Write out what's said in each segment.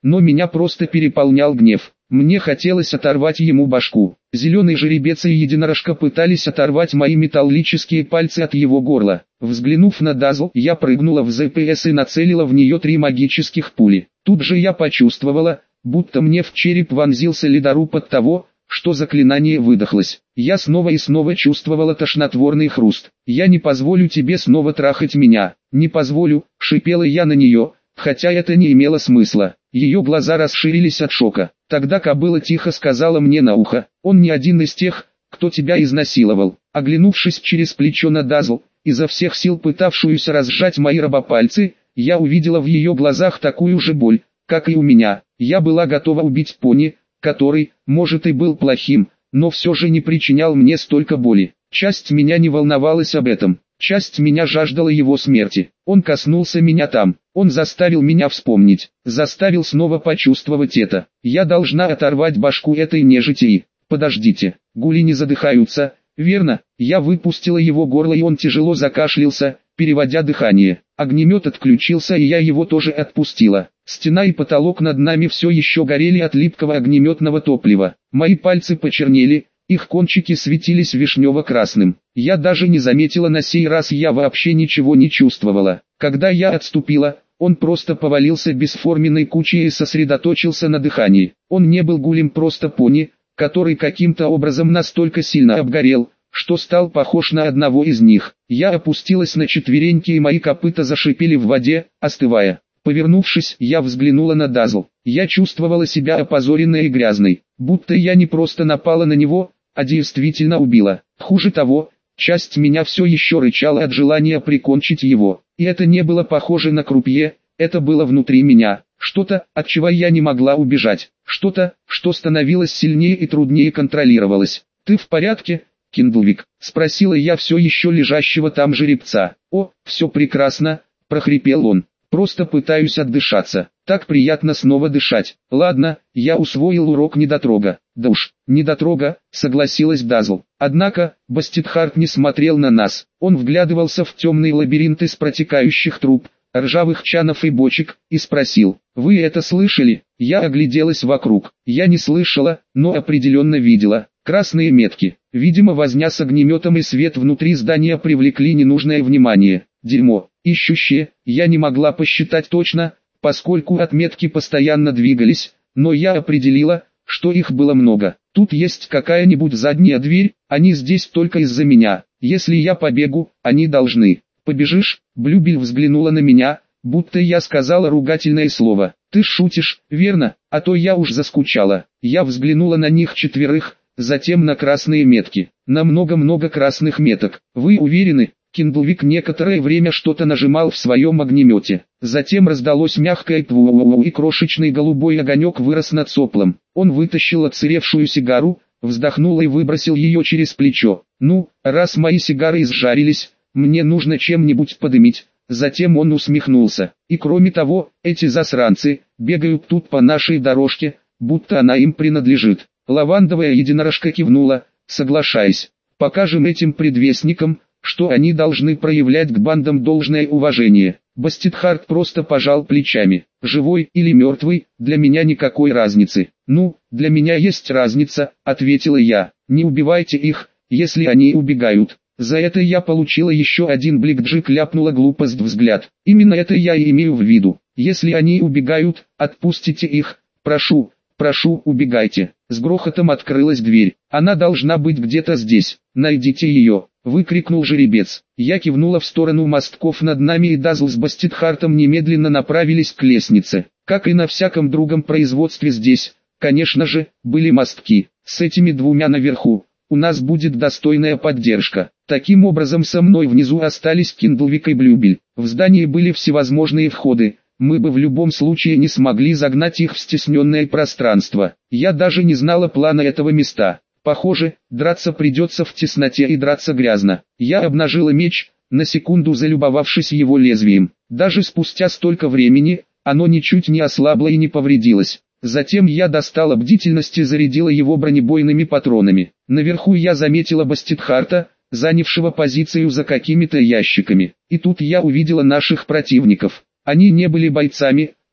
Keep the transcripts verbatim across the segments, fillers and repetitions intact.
но меня просто переполнял гнев. Мне хотелось оторвать ему башку. Зеленый жеребец и единорожка пытались оторвать мои металлические пальцы от его горла. Взглянув на Дазл, я прыгнула в зэ пэ эс и нацелила в нее три магических пули. Тут же я почувствовала, будто мне в череп вонзился ледоруб от того, что заклинание выдохлось. Я снова и снова чувствовала тошнотворный хруст. «Я не позволю тебе снова трахать меня. Не позволю», — шипела я на нее, хотя это не имело смысла. Ее глаза расширились от шока. Тогда кобыла тихо сказала мне на ухо: «Он не один из тех, кто тебя изнасиловал». Оглянувшись через плечо на Дазл, изо всех сил пытавшуюся разжать мои робопальцы, я увидела в ее глазах такую же боль, как и у меня. Я была готова убить пони, который, может, и был плохим, но все же не причинял мне столько боли. Часть меня не волновалась об этом. Часть меня жаждала его смерти. Он коснулся меня там. Он заставил меня вспомнить. Заставил снова почувствовать это. Я должна оторвать башку этой нежити. Подождите. Гули не задыхаются, верно? Я выпустила его горло, и он тяжело закашлялся, переводя дыхание. Огнемет отключился, и я его тоже отпустила. Стена и потолок над нами все еще горели от липкого огнеметного топлива. Мои пальцы почернели. Их кончики светились вишнево-красным. Я даже не заметила, на сей раз я вообще ничего не чувствовала. Когда я отступила, он просто повалился бесформенной кучей и сосредоточился на дыхании. Он не был гулем, просто пони, который каким-то образом настолько сильно обгорел, что стал похож на одного из них. Я опустилась на четвереньки, и мои копыта зашипели в воде, остывая. Повернувшись, я взглянула на Дазл. Я чувствовала себя опозоренной и грязной, будто я не просто напала на него, а действительно убила. Хуже того, часть меня все еще рычала от желания прикончить его. И это не было похоже на крупье, это было внутри меня. Что-то, от чего я не могла убежать. Что-то, что становилось сильнее и труднее контролировалось. «Ты в порядке, Киндлвик?» — спросила я все еще лежащего там жеребца. «О, все прекрасно», — прохрипел он. «Просто пытаюсь отдышаться. Так приятно снова дышать. Ладно, я усвоил урок недотрога». «Да уж, недотрога», — согласилась Дазл. Однако, Бастетхарт не смотрел на нас. Он вглядывался в темный лабиринт из протекающих труб, ржавых чанов и бочек, и спросил: «Вы это слышали?» Я огляделась вокруг. Я не слышала, но определенно видела. Красные метки. Видимо, возня с огнеметом и свет внутри здания привлекли ненужное внимание. Дерьмо. Ищущие, я не могла посчитать точно, поскольку отметки постоянно двигались, но я определила, что их было много. Тут есть какая-нибудь задняя дверь, они здесь только из-за меня. Если я побегу, они должны. «Побежишь?» Блюбель взглянула на меня, будто я сказала ругательное слово. «Ты шутишь, верно? А то я уж заскучала». Я взглянула на них четверых, затем на красные метки. На много-много красных меток. «Вы уверены?» Киндлвик некоторое время что-то нажимал в своем огнемете. Затем раздалось мягкое «тву-у-у», и крошечный голубой огонек вырос над соплом. Он вытащил отсыревшую сигару, вздохнул и выбросил ее через плечо. «Ну, раз мои сигары изжарились, мне нужно чем-нибудь подымить». Затем он усмехнулся. «И кроме того, эти засранцы бегают тут по нашей дорожке, будто она им принадлежит». Лавандовая единорожка кивнула, соглашаясь. «Покажем этим предвестникам, что они должны проявлять к бандам должное уважение». Бастетхарт просто пожал плечами. «Живой или мертвый, для меня никакой разницы». «Ну, для меня есть разница», — ответила я. «Не убивайте их, если они убегают». За это я получила еще один бликджик, ляпнула глупость взгляд. Именно это я и имею в виду. Если они убегают, отпустите их. Прошу, прошу, убегайте. С грохотом открылась дверь. Она должна быть где-то здесь. Найдите ее, выкрикнул жеребец. Я кивнула в сторону мостков над нами, и Дазл с Бастетхартом немедленно направились к лестнице. Как и на всяком другом производстве здесь, конечно же, были мостки. С этими двумя наверху у нас будет достойная поддержка. Таким образом, со мной внизу остались Киндлвик и Блюбель. В здании были всевозможные входы. Мы бы в любом случае не смогли загнать их в стесненное пространство. Я даже не знала плана этого места. Похоже, драться придется в тесноте, и драться грязно. Я обнажила меч, на секунду залюбовавшись его лезвием. Даже спустя столько времени, оно ничуть не ослабло и не повредилось. Затем я достала бдительность и зарядила его бронебойными патронами. Наверху я заметила Бастетхарта, занявшего позицию за какими-то ящиками. И тут я увидела наших противников. Они не были бойцами,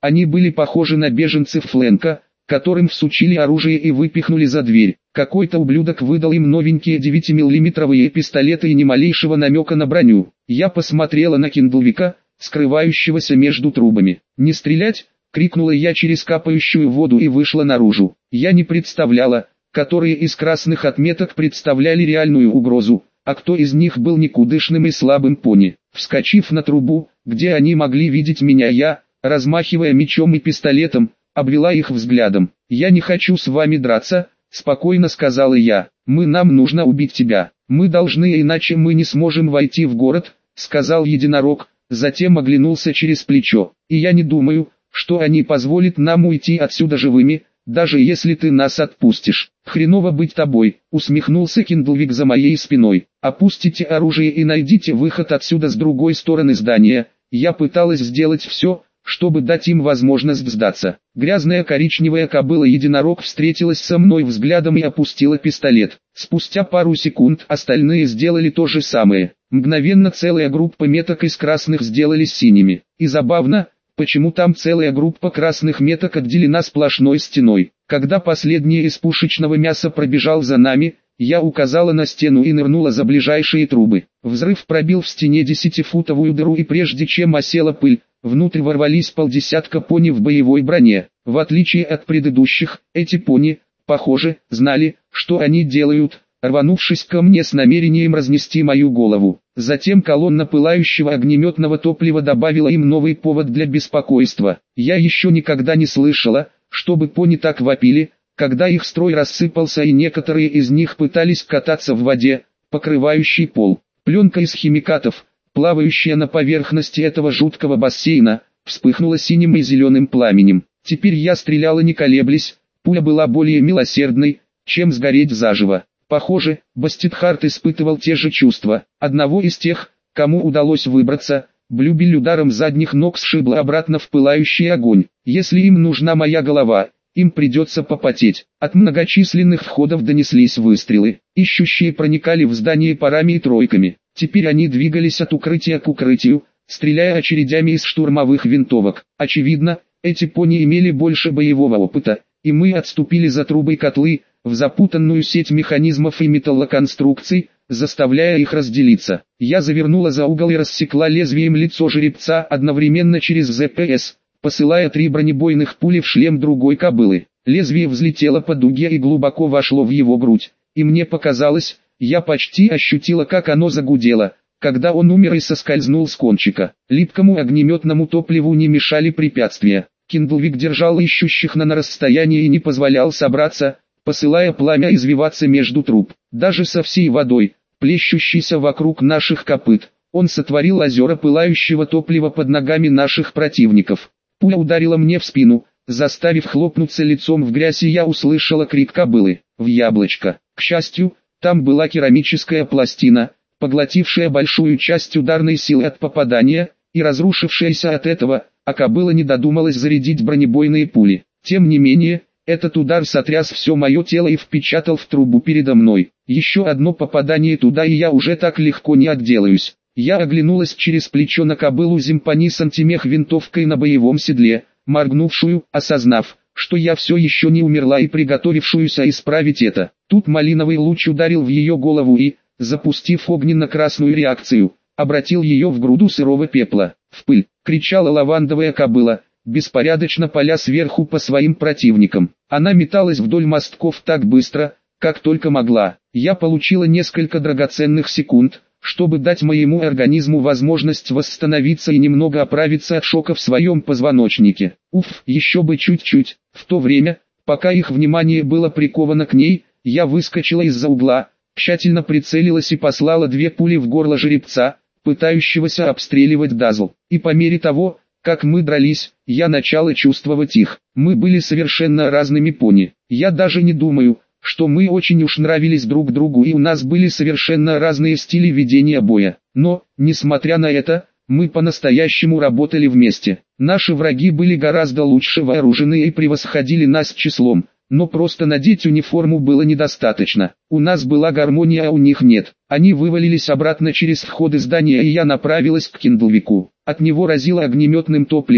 Они были похожи на беженцев Фленка, которым всучили оружие и выпихнули за дверь. Какой-то ублюдок выдал им новенькие девятимиллиметровые пистолеты и ни малейшего намека на броню. Я посмотрела на Киндлвика, скрывающегося между трубами. «Не стрелять!» — крикнула я через капающую воду и вышла наружу. Я не представляла, которые из красных отметок представляли реальную угрозу, а кто из них был никудышным и слабым пони. Вскочив на трубу, где они могли видеть меня, я, размахивая мечом и пистолетом, обвела их взглядом. «Я не хочу с вами драться», — спокойно сказала я. «Мы нам нужно убить тебя. Мы должны, иначе мы не сможем войти в город», — сказал единорог, затем оглянулся через плечо. «И я не думаю, что они позволят нам уйти отсюда живыми, даже если ты нас отпустишь». «Хреново быть тобой», — усмехнулся Киндлвик за моей спиной. «Опустите оружие и найдите выход отсюда с другой стороны здания». Я пыталась сделать все, чтобы дать им возможность сдаться. Грязная коричневая кобыла-единорог встретилась со мной взглядом и опустила пистолет. Спустя пару секунд остальные сделали то же самое. Мгновенно целая группа меток из красных сделались синими. И забавно, почему там целая группа красных меток отделена сплошной стеной. Когда последний из пушечного мяса пробежал за нами, я указала на стену и нырнула за ближайшие трубы. Взрыв пробил в стене десятифутовую дыру, и прежде чем осела пыль, внутрь ворвались полдесятка пони в боевой броне. В отличие от предыдущих, эти пони, похоже, знали, что они делают, рванувшись ко мне с намерением разнести мою голову. Затем колонна пылающего огнеметного топлива добавила им новый повод для беспокойства. Я еще никогда не слышала, чтобы пони так вопили, когда их строй рассыпался и некоторые из них пытались кататься в воде, покрывающей пол. Пленка из химикатов, плавающая на поверхности этого жуткого бассейна, вспыхнула синим и зеленым пламенем. Теперь я стреляла не колеблясь, пуля была более милосердной, чем сгореть заживо. Похоже, Бастетхарт испытывал те же чувства. Одного из тех, кому удалось выбраться, Блюбель ударом задних ног сшибла обратно в пылающий огонь. Если им нужна моя голова, им придется попотеть. От многочисленных входов донеслись выстрелы. Ищущие проникали в здание парами и тройками. Теперь они двигались от укрытия к укрытию, стреляя очередями из штурмовых винтовок. Очевидно, эти пони имели больше боевого опыта, и мы отступили за трубы и котлы, в запутанную сеть механизмов и металлоконструкций, заставляя их разделиться. Я завернула за угол и рассекла лезвием лицо жеребца одновременно через ЗПС, посылая три бронебойных пули в шлем другой кобылы. Лезвие взлетело по дуге и глубоко вошло в его грудь, и мне показалось, я почти ощутила, как оно загудело, когда он умер и соскользнул с кончика. Липкому огнеметному топливу не мешали препятствия. Киндлвик держал ищущих на расстоянии и не позволял собраться, посылая пламя извиваться между труб. Даже со всей водой, плещущейся вокруг наших копыт, он сотворил озера пылающего топлива под ногами наших противников. Пуля ударила мне в спину, заставив хлопнуться лицом в грязь, и я услышала крик кобылы «в яблочко». К счастью, там была керамическая пластина, поглотившая большую часть ударной силы от попадания, и разрушившаяся от этого, а кобыла не додумалась зарядить бронебойные пули. Тем не менее, этот удар сотряс все мое тело и впечатал в трубу передо мной. Еще одно попадание туда, и я уже так легко не отделаюсь. Я оглянулась через плечо на кобылу Зимпани с антимех винтовкой на боевом седле, моргнувшую, осознав, что я все еще не умерла, и приготовившуюся исправить это. Тут малиновый луч ударил в ее голову и, запустив огненно-красную реакцию, обратил ее в груду сырого пепла. «В пыль!» — кричала лавандовая кобыла, беспорядочно паля сверху по своим противникам. Она металась вдоль мостков так быстро, как только могла. Я получила несколько драгоценных секунд, чтобы дать моему организму возможность восстановиться и немного оправиться от шока в своем позвоночнике. Уф, еще бы чуть-чуть. В то время, пока их внимание было приковано к ней, я выскочила из-за угла, тщательно прицелилась и послала две пули в горло жеребца, пытающегося обстреливать Дазл. И по мере того, как мы дрались, я начала чувствовать их. Мы были совершенно разными пони. Я даже не думаю, что мы очень уж нравились друг другу, и у нас были совершенно разные стили ведения боя. Но, несмотря на это, мы по-настоящему работали вместе. Наши враги были гораздо лучше вооружены и превосходили нас числом, но просто надеть униформу было недостаточно. У нас была гармония, а у них нет. Они вывалились обратно через входы здания, и я направилась к Киндлвику. От него разило огнеметным топливом,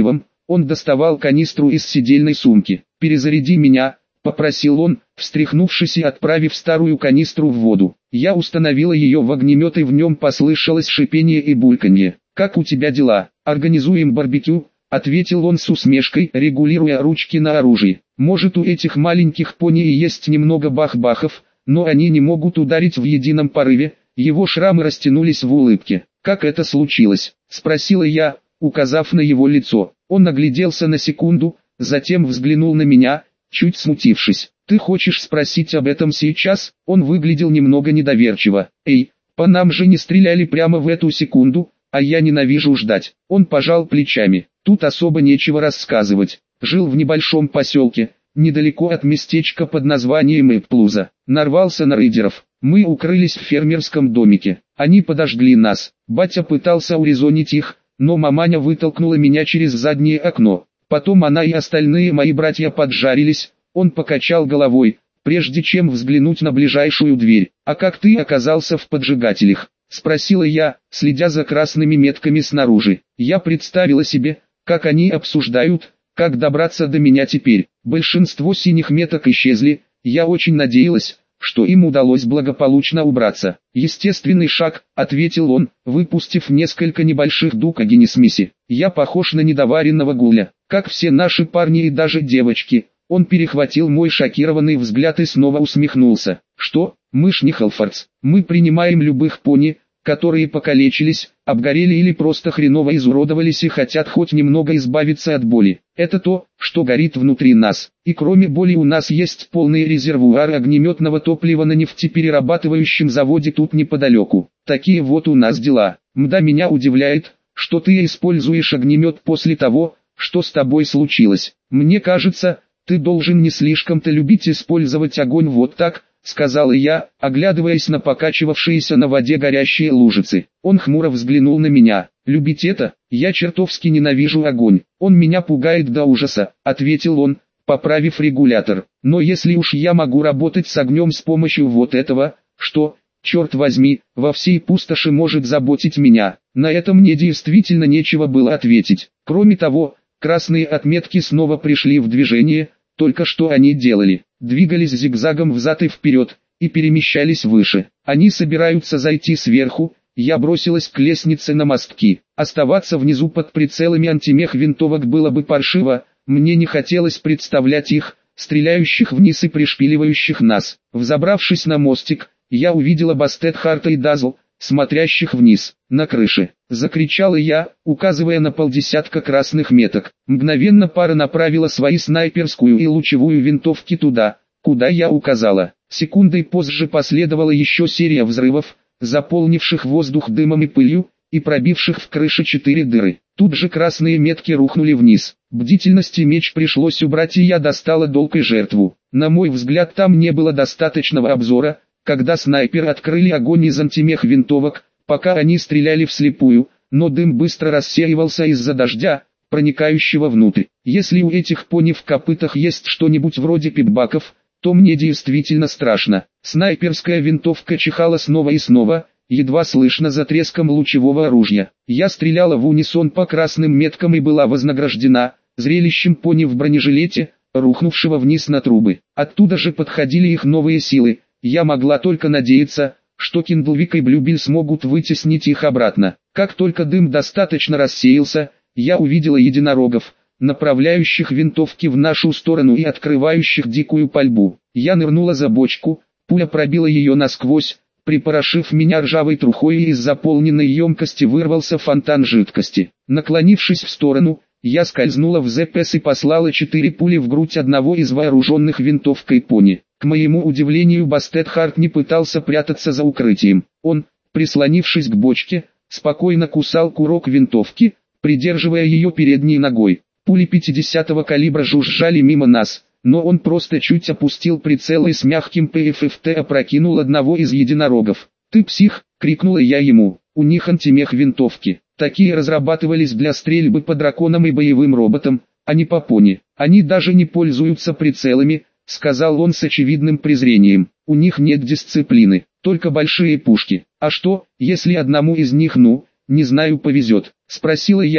Он доставал канистру из седельной сумки. «Перезаряди меня», — попросил он, встряхнувшись и отправив старую канистру в воду. Я установила ее в огнемет, и в нем послышалось шипение и бульканье. «Как у тебя дела? Организуем барбекю?» — ответил он с усмешкой, регулируя ручки на оружии. «Может, у этих маленьких пони и есть немного бах-бахов, но они не могут ударить в едином порыве». Его шрамы растянулись в улыбке. «Как это случилось?» — спросила я, указав на его лицо. Он огляделся на секунду, затем взглянул на меня, чуть смутившись. «Ты хочешь спросить об этом сейчас?» Он выглядел немного недоверчиво. «Эй, по нам же не стреляли прямо в эту секунду, а я ненавижу ждать». Он пожал плечами. «Тут особо нечего рассказывать. Жил в небольшом поселке, недалеко от местечка под названием Эпплуза. Нарвался на рейдеров. Мы укрылись в фермерском домике. Они подожгли нас. Батя пытался урезонить их, но маманя вытолкнула меня через заднее окно. Потом она и остальные мои братья поджарились». Он покачал головой, прежде чем взглянуть на ближайшую дверь. «А как ты оказался в поджигателях?» — спросила я, следя за красными метками снаружи. Я представила себе, как они обсуждают, как добраться до меня теперь. Большинство синих меток исчезли. Я очень надеялась, что им удалось благополучно убраться. «Естественный шаг», — ответил он, выпустив несколько небольших дуг Агенисмиси. «Я похож на недоваренного гуля, как все наши парни и даже девочки». Он перехватил мой шокированный взгляд и снова усмехнулся. «Что, мышь не Халфордс? Мы принимаем любых пони, которые покалечились, обгорели или просто хреново изуродовались и хотят хоть немного избавиться от боли. Это то, что горит внутри нас. И кроме боли у нас есть полные резервуары огнеметного топлива на нефтеперерабатывающем заводе тут неподалеку. Такие вот у нас дела. Мда, меня удивляет, что ты используешь огнемет после того, что с тобой случилось. Мне кажется, ты должен не слишком-то любить использовать огонь вот так», — сказала я, оглядываясь на покачивавшиеся на воде горящие лужицы. Он хмуро взглянул на меня. «Любить это? Я чертовски ненавижу огонь. Он меня пугает до ужаса», — ответил он, поправив регулятор. «Но если уж я могу работать с огнем с помощью вот этого, что, черт возьми, во всей пустоши может заботить меня?» На это мне действительно нечего было ответить. Кроме того, красные отметки снова пришли в движение. Только что они делали? Двигались зигзагом взад и вперед, и перемещались выше. Они собираются зайти сверху. Я бросилась к лестнице на мостки. Оставаться внизу под прицелами антимех винтовок было бы паршиво. Мне не хотелось представлять их, стреляющих вниз и пришпиливающих нас. Взобравшись на мостик, я увидела Бастет Харта и Дазл, смотрящих вниз, на крыше. Закричала я, указывая на полдесятка красных меток. Мгновенно пара направила свои снайперскую и лучевую винтовки туда, куда я указала. Секундой позже последовала еще серия взрывов, заполнивших воздух дымом и пылью, и пробивших в крыше четыре дыры. Тут же красные метки рухнули вниз. Бдительность и меч пришлось убрать, и я достала долг и жертву. На мой взгляд, там не было достаточного обзора, когда снайперы открыли огонь из антимех винтовок, пока они стреляли вслепую, но дым быстро рассеивался из-за дождя, проникающего внутрь. Если у этих пони в копытах есть что-нибудь вроде пипбаков, то мне действительно страшно. Снайперская винтовка чихала снова и снова, едва слышно за треском лучевого оружия. Я стреляла в унисон по красным меткам и была вознаграждена зрелищем пони в бронежилете, рухнувшего вниз на трубы. Оттуда же подходили их новые силы. Я могла только надеяться, что Киндлвик и Блюбиль смогут вытеснить их обратно. Как только дым достаточно рассеялся, я увидела единорогов, направляющих винтовки в нашу сторону и открывающих дикую пальбу. Я нырнула за бочку, пуля пробила ее насквозь, припорошив меня ржавой трухой, и из заполненной емкости вырвался фонтан жидкости. Наклонившись в сторону, я скользнула в ЗПС и послала четыре пули в грудь одного из вооруженных винтовкой пони. К моему удивлению, Бастет Харт не пытался прятаться за укрытием. Он, прислонившись к бочке, спокойно кусал курок винтовки, придерживая ее передней ногой. Пули пятидесятого калибра жужжали мимо нас, но он просто чуть опустил прицел и с мягким ПФФТ опрокинул одного из единорогов. «Ты псих!» — крикнула я ему. «У них антимех винтовки. Такие разрабатывались для стрельбы по драконам и боевым роботам, а не по пони. Они даже не пользуются прицелами», — сказал он с очевидным презрением. «У них нет дисциплины, только большие пушки. А что, если одному из них, ну, не знаю, повезет?» — спросила я,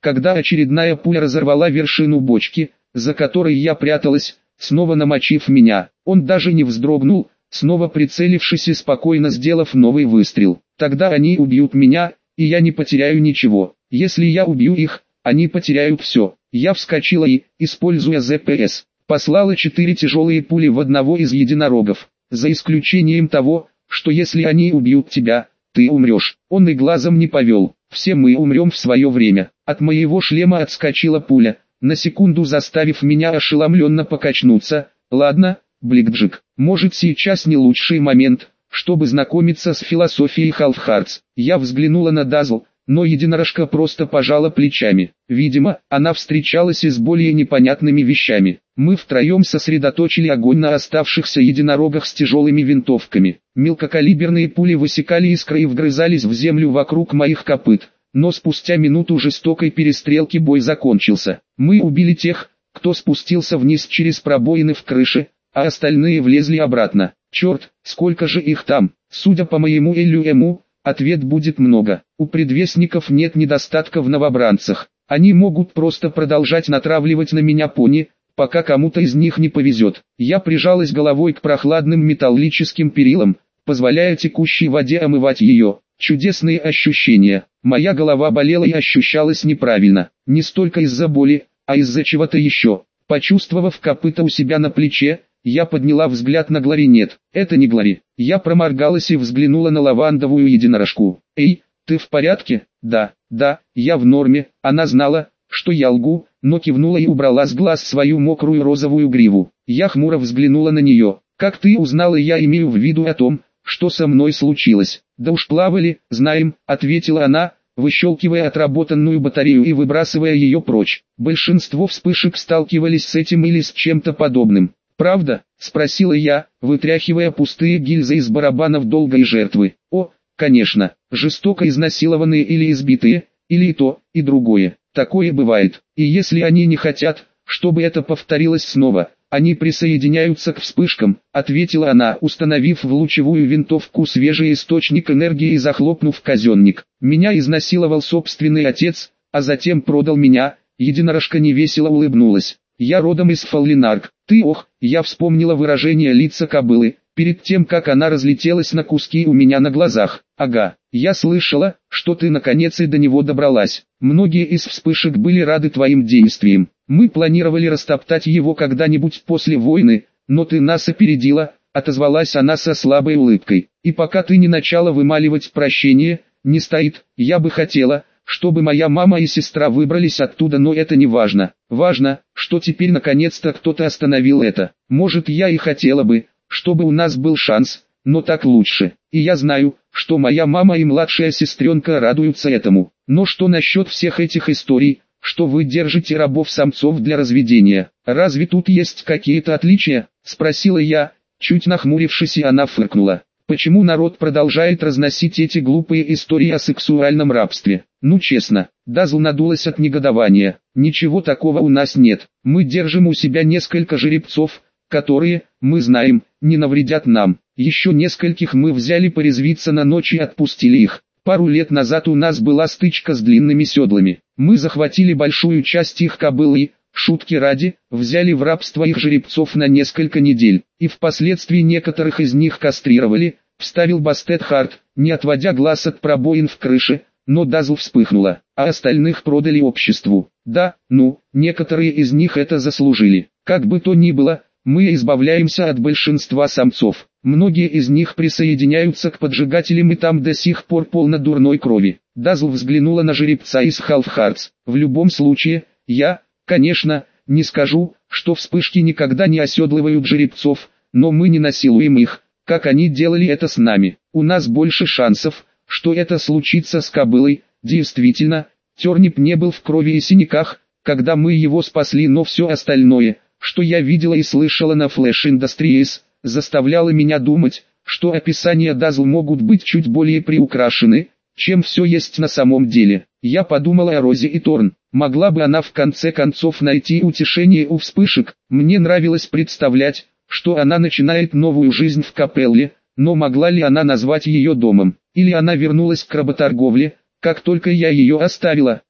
когда очередная пуля разорвала вершину бочки, за которой я пряталась, снова намочив меня. Он даже не вздрогнул, снова прицелившись и спокойно сделав новый выстрел. Тогда они убьют меня, и я не потеряю ничего. Если я убью их, они потеряют все. Я вскочила и, используя зэ пэ эс, послала четыре тяжелые пули в одного из единорогов. За исключением того, что если они убьют тебя, ты умрешь. Он и глазом не повел. Все мы умрем в свое время. От моего шлема отскочила пуля, на секунду заставив меня ошеломленно покачнуться. Ладно, Бликджик, может сейчас не лучший момент, чтобы знакомиться с философией Half-Hearts. Я взглянула на Дазл, но единорожка просто пожала плечами. Видимо, она встречалась и с более непонятными вещами. Мы втроем сосредоточили огонь на оставшихся единорогах с тяжелыми винтовками. Мелкокалиберные пули высекали искры и вгрызались в землю вокруг моих копыт. Но спустя минуту жестокой перестрелки бой закончился. Мы убили тех, кто спустился вниз через пробоины в крыше, а остальные влезли обратно. Черт, сколько же их там? Судя по моему Элюэму, ответ будет много. У предвестников нет недостатка в новобранцах. Они могут просто продолжать натравливать на меня пони, пока кому-то из них не повезет. Я прижалась головой к прохладным металлическим перилам, позволяя текущей воде омывать ее. Чудесные ощущения. Моя голова болела и ощущалась неправильно. Не столько из-за боли, а из-за чего-то еще. Почувствовав копыта у себя на плече, я подняла взгляд на Глори. Нет, это не Глори. Я проморгалась и взглянула на лавандовую единорожку. Эй, ты в порядке? Да, да, я в норме. Она знала, что я лгу, но кивнула и убрала с глаз свою мокрую розовую гриву. Я хмуро взглянула на нее. Как ты узнала, я имею в виду о том, что со мной случилось? Да уж плавали, знаем, ответила она, выщелкивая отработанную батарею и выбрасывая ее прочь. Большинство вспышек сталкивались с этим или с чем-то подобным. «Правда?» – спросила я, вытряхивая пустые гильзы из барабанов долгой жертвы. «О, конечно, жестоко изнасилованные или избитые, или и то, и другое. Такое бывает. И если они не хотят, чтобы это повторилось снова, они присоединяются к вспышкам», — ответила она, установив в лучевую винтовку свежий источник энергии и захлопнув казенник. «Меня изнасиловал собственный отец, а затем продал меня». Единорожка невесело улыбнулась. «Я родом из Фаллинарк. Ты ох», я вспомнила выражение лица кобылы, перед тем как она разлетелась на куски у меня на глазах. «Ага, я слышала, что ты наконец и до него добралась. Многие из вспышек были рады твоим действиям. Мы планировали растоптать его когда-нибудь после войны, но ты нас опередила», — отозвалась она со слабой улыбкой. «И пока ты не начала вымаливать прощение, не стоит. Я бы хотела, чтобы моя мама и сестра выбрались оттуда, но это не важно. Важно, что теперь наконец-то кто-то остановил это. Может, я и хотела бы, чтобы у нас был шанс, но так лучше. И я знаю, что моя мама и младшая сестренка радуются этому. Но что насчет всех этих историй, что вы держите рабов-самцов для разведения? Разве тут есть какие-то отличия?» — спросила я, чуть нахмурившись, и она фыркнула. «Почему народ продолжает разносить эти глупые истории о сексуальном рабстве? Ну честно». Дазл надулась от негодования. «Ничего такого у нас нет. Мы держим у себя несколько жеребцов, которые, мы знаем, не навредят нам. Еще нескольких мы взяли порезвиться на ночь и отпустили их. Пару лет назад у нас была стычка с длинными седлами. Мы захватили большую часть их кобыл и, шутки ради, взяли в рабство их жеребцов на несколько недель, и впоследствии некоторых из них кастрировали», — вставил Бастет Харт, не отводя глаз от пробоин в крыше, но Дазл вспыхнула. «А остальных продали обществу». «Да, ну, некоторые из них это заслужили. Как бы то ни было, мы избавляемся от большинства самцов. Многие из них присоединяются к поджигателям, и там до сих пор полно дурной крови». Дазл взглянула на жеребца из Half-Hearts. «В любом случае, я, конечно, не скажу, что вспышки никогда не оседлывают жеребцов, но мы не насилуем их, как они делали это с нами. У нас больше шансов, что это случится с кобылой». Действительно, Тернип не был в крови и синяках, когда мы его спасли, но все остальное, что я видела и слышала на Flash Industries, заставляло меня думать, что описания Дазл могут быть чуть более приукрашены, чем все есть на самом деле. Я подумала о Розе и Торн. Могла бы она в конце концов найти утешение у вспышек? Мне нравилось представлять, что она начинает новую жизнь в Капелле, но могла ли она назвать ее домом? Или она вернулась к работорговле, как только я ее оставила?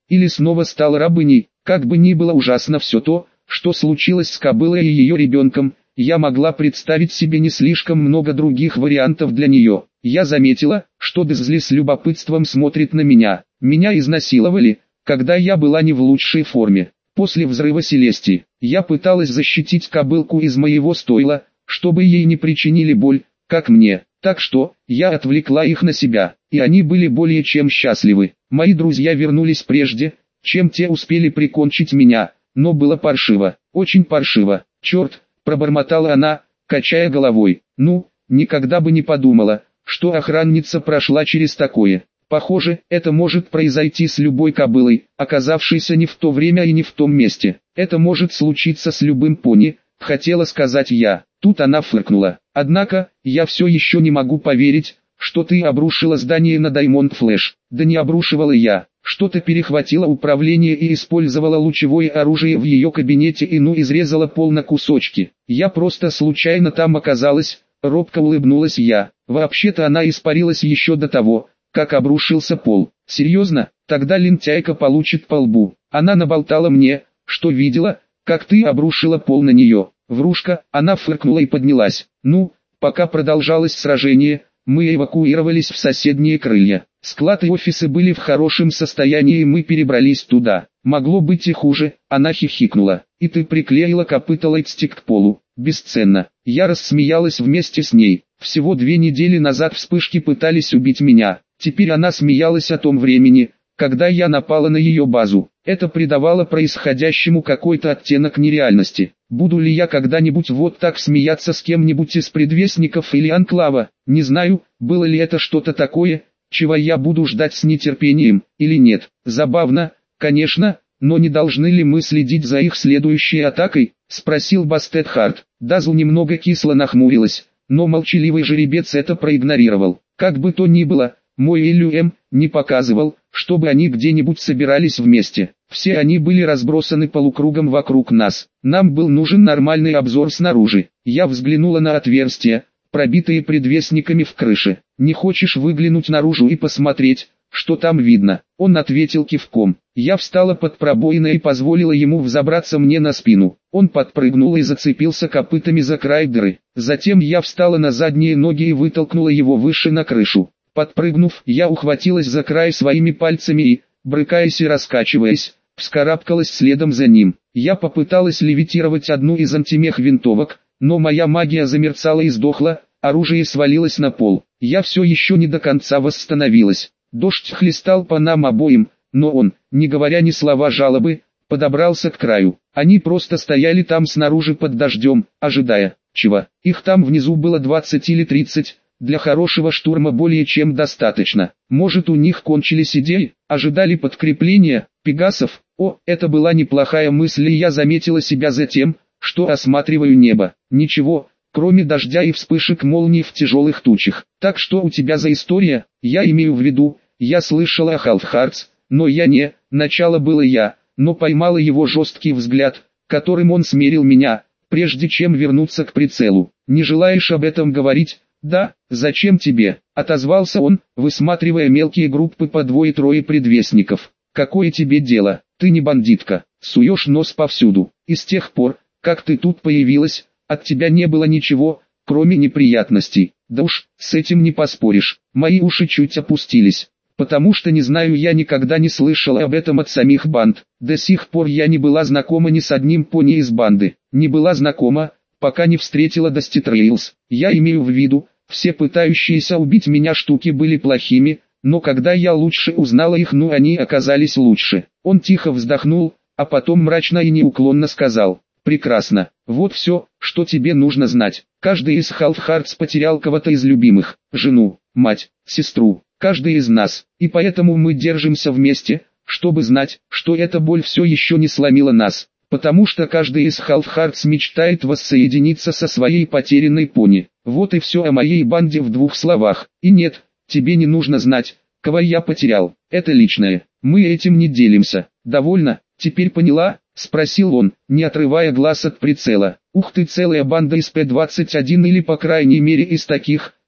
или снова стала рабыней. Как бы ни было ужасно все то, что случилось с кобылой и ее ребенком, я могла представить себе не слишком много других вариантов для нее. Я заметила, что Дезли с любопытством смотрит на меня. Меня изнасиловали, когда я была не в лучшей форме. После взрыва Селестии, я пыталась защитить кобылку из моего стойла, чтобы ей не причинили боль, как мне. Так что, я отвлекла их на себя, и они были более чем счастливы. Мои друзья вернулись прежде, чем те успели прикончить меня, но было паршиво, очень паршиво. Черт, пробормотала она, качая головой. Ну, никогда бы не подумала, что охранница прошла через такое. Похоже, это может произойти с любой кобылой, оказавшейся не в то время и не в том месте. Это может случиться с любым пони, хотела сказать я. Тут она фыркнула. Однако, я все еще не могу поверить, что ты обрушила здание на Даймонд Флэш. Да не обрушивала я. Что-то перехватило управление и использовало лучевое оружие в ее кабинете и ну изрезала пол на кусочки. Я просто случайно там оказалась, робко улыбнулась я. Вообще-то она испарилась еще до того, как обрушился пол. Серьезно? Тогда лентяйка получит по лбу. Она наболтала мне, что видела, как ты обрушила пол на нее. Врушка, она фыркнула и поднялась. Ну, пока продолжалось сражение, мы эвакуировались в соседние крылья. Склад и офисы были в хорошем состоянии и мы перебрались туда. Могло быть и хуже, она хихикнула. И ты приклеила копыта Лайтстик к полу. Бесценно. Я рассмеялась вместе с ней. Всего две недели назад вспышки пытались убить меня. Теперь она смеялась о том времени, когда я напала на ее базу. Это придавало происходящему какой-то оттенок нереальности. Буду ли я когда-нибудь вот так смеяться с кем-нибудь из предвестников или анклава? Не знаю, было ли это что-то такое, чего я буду ждать с нетерпением, или нет. Забавно, конечно, но не должны ли мы следить за их следующей атакой? Спросил Бастет Харт. Дазл немного кисло нахмурилась, но молчаливый жеребец это проигнорировал. Как бы то ни было, мой Элюэм не показывал, чтобы они где-нибудь собирались вместе. Все они были разбросаны полукругом вокруг нас. Нам был нужен нормальный обзор снаружи. Я взглянула на отверстия, пробитые предвестниками в крыше. Не хочешь выглянуть наружу и посмотреть, что там видно? Он ответил кивком. Я встала под пробоиной и позволила ему взобраться мне на спину. Он подпрыгнул и зацепился копытами за край дыры. Затем я встала на задние ноги и вытолкнула его выше на крышу. Подпрыгнув, я ухватилась за край своими пальцами и, брыкаясь и раскачиваясь, вскарабкалась следом за ним. Я попыталась левитировать одну из антимех винтовок, но моя магия замерцала и сдохла, оружие свалилось на пол. Я все еще не до конца восстановилась. Дождь хлестал по нам обоим, но он, не говоря ни слова жалобы, подобрался к краю. Они просто стояли там снаружи под дождем, ожидая, чего. Их там внизу было двадцать или тридцать. Для хорошего штурма более чем достаточно. Может, у них кончились идеи, ожидали подкрепления, пегасов. О, это была неплохая мысль, и я заметила себя за тем, что осматриваю небо. Ничего, кроме дождя и вспышек молний в тяжелых тучах. Так что у тебя за история? Я имею в виду, я слышала о Халфхардс, но я не, начало было я, но поймала его жесткий взгляд, которым он смерил меня, прежде чем вернуться к прицелу. Не желаешь об этом говорить? «Да, зачем тебе?» – отозвался он, высматривая мелкие группы по двое-трое предвестников. «Какое тебе дело? Ты не бандитка, суешь нос повсюду. И с тех пор, как ты тут появилась, от тебя не было ничего, кроме неприятностей. Да уж, с этим не поспоришь». Мои уши чуть опустились, потому что не знаю, я никогда не слышала об этом от самих банд. До сих пор я не была знакома ни с одним пони из банды. Не была знакома, пока не встретила Дасти Трейлс. Я имею в виду, все пытающиеся убить меня штуки были плохими, но когда я лучше узнала их, ну они оказались лучше. Он тихо вздохнул, а потом мрачно и неуклонно сказал: «Прекрасно, вот все, что тебе нужно знать. Каждый из Халфхардс потерял кого-то из любимых, жену, мать, сестру, каждый из нас, и поэтому мы держимся вместе, чтобы знать, что эта боль все еще не сломила нас. Потому что каждый из Халфхардс мечтает воссоединиться со своей потерянной пони. Вот и все о моей банде в двух словах. И нет, тебе не нужно знать, кого я потерял. Это личное. Мы этим не делимся. Довольно? Теперь поняла?» — спросил он, не отрывая глаз от прицела. «Ух ты, целая банда из П двадцать один или по крайней мере из таких,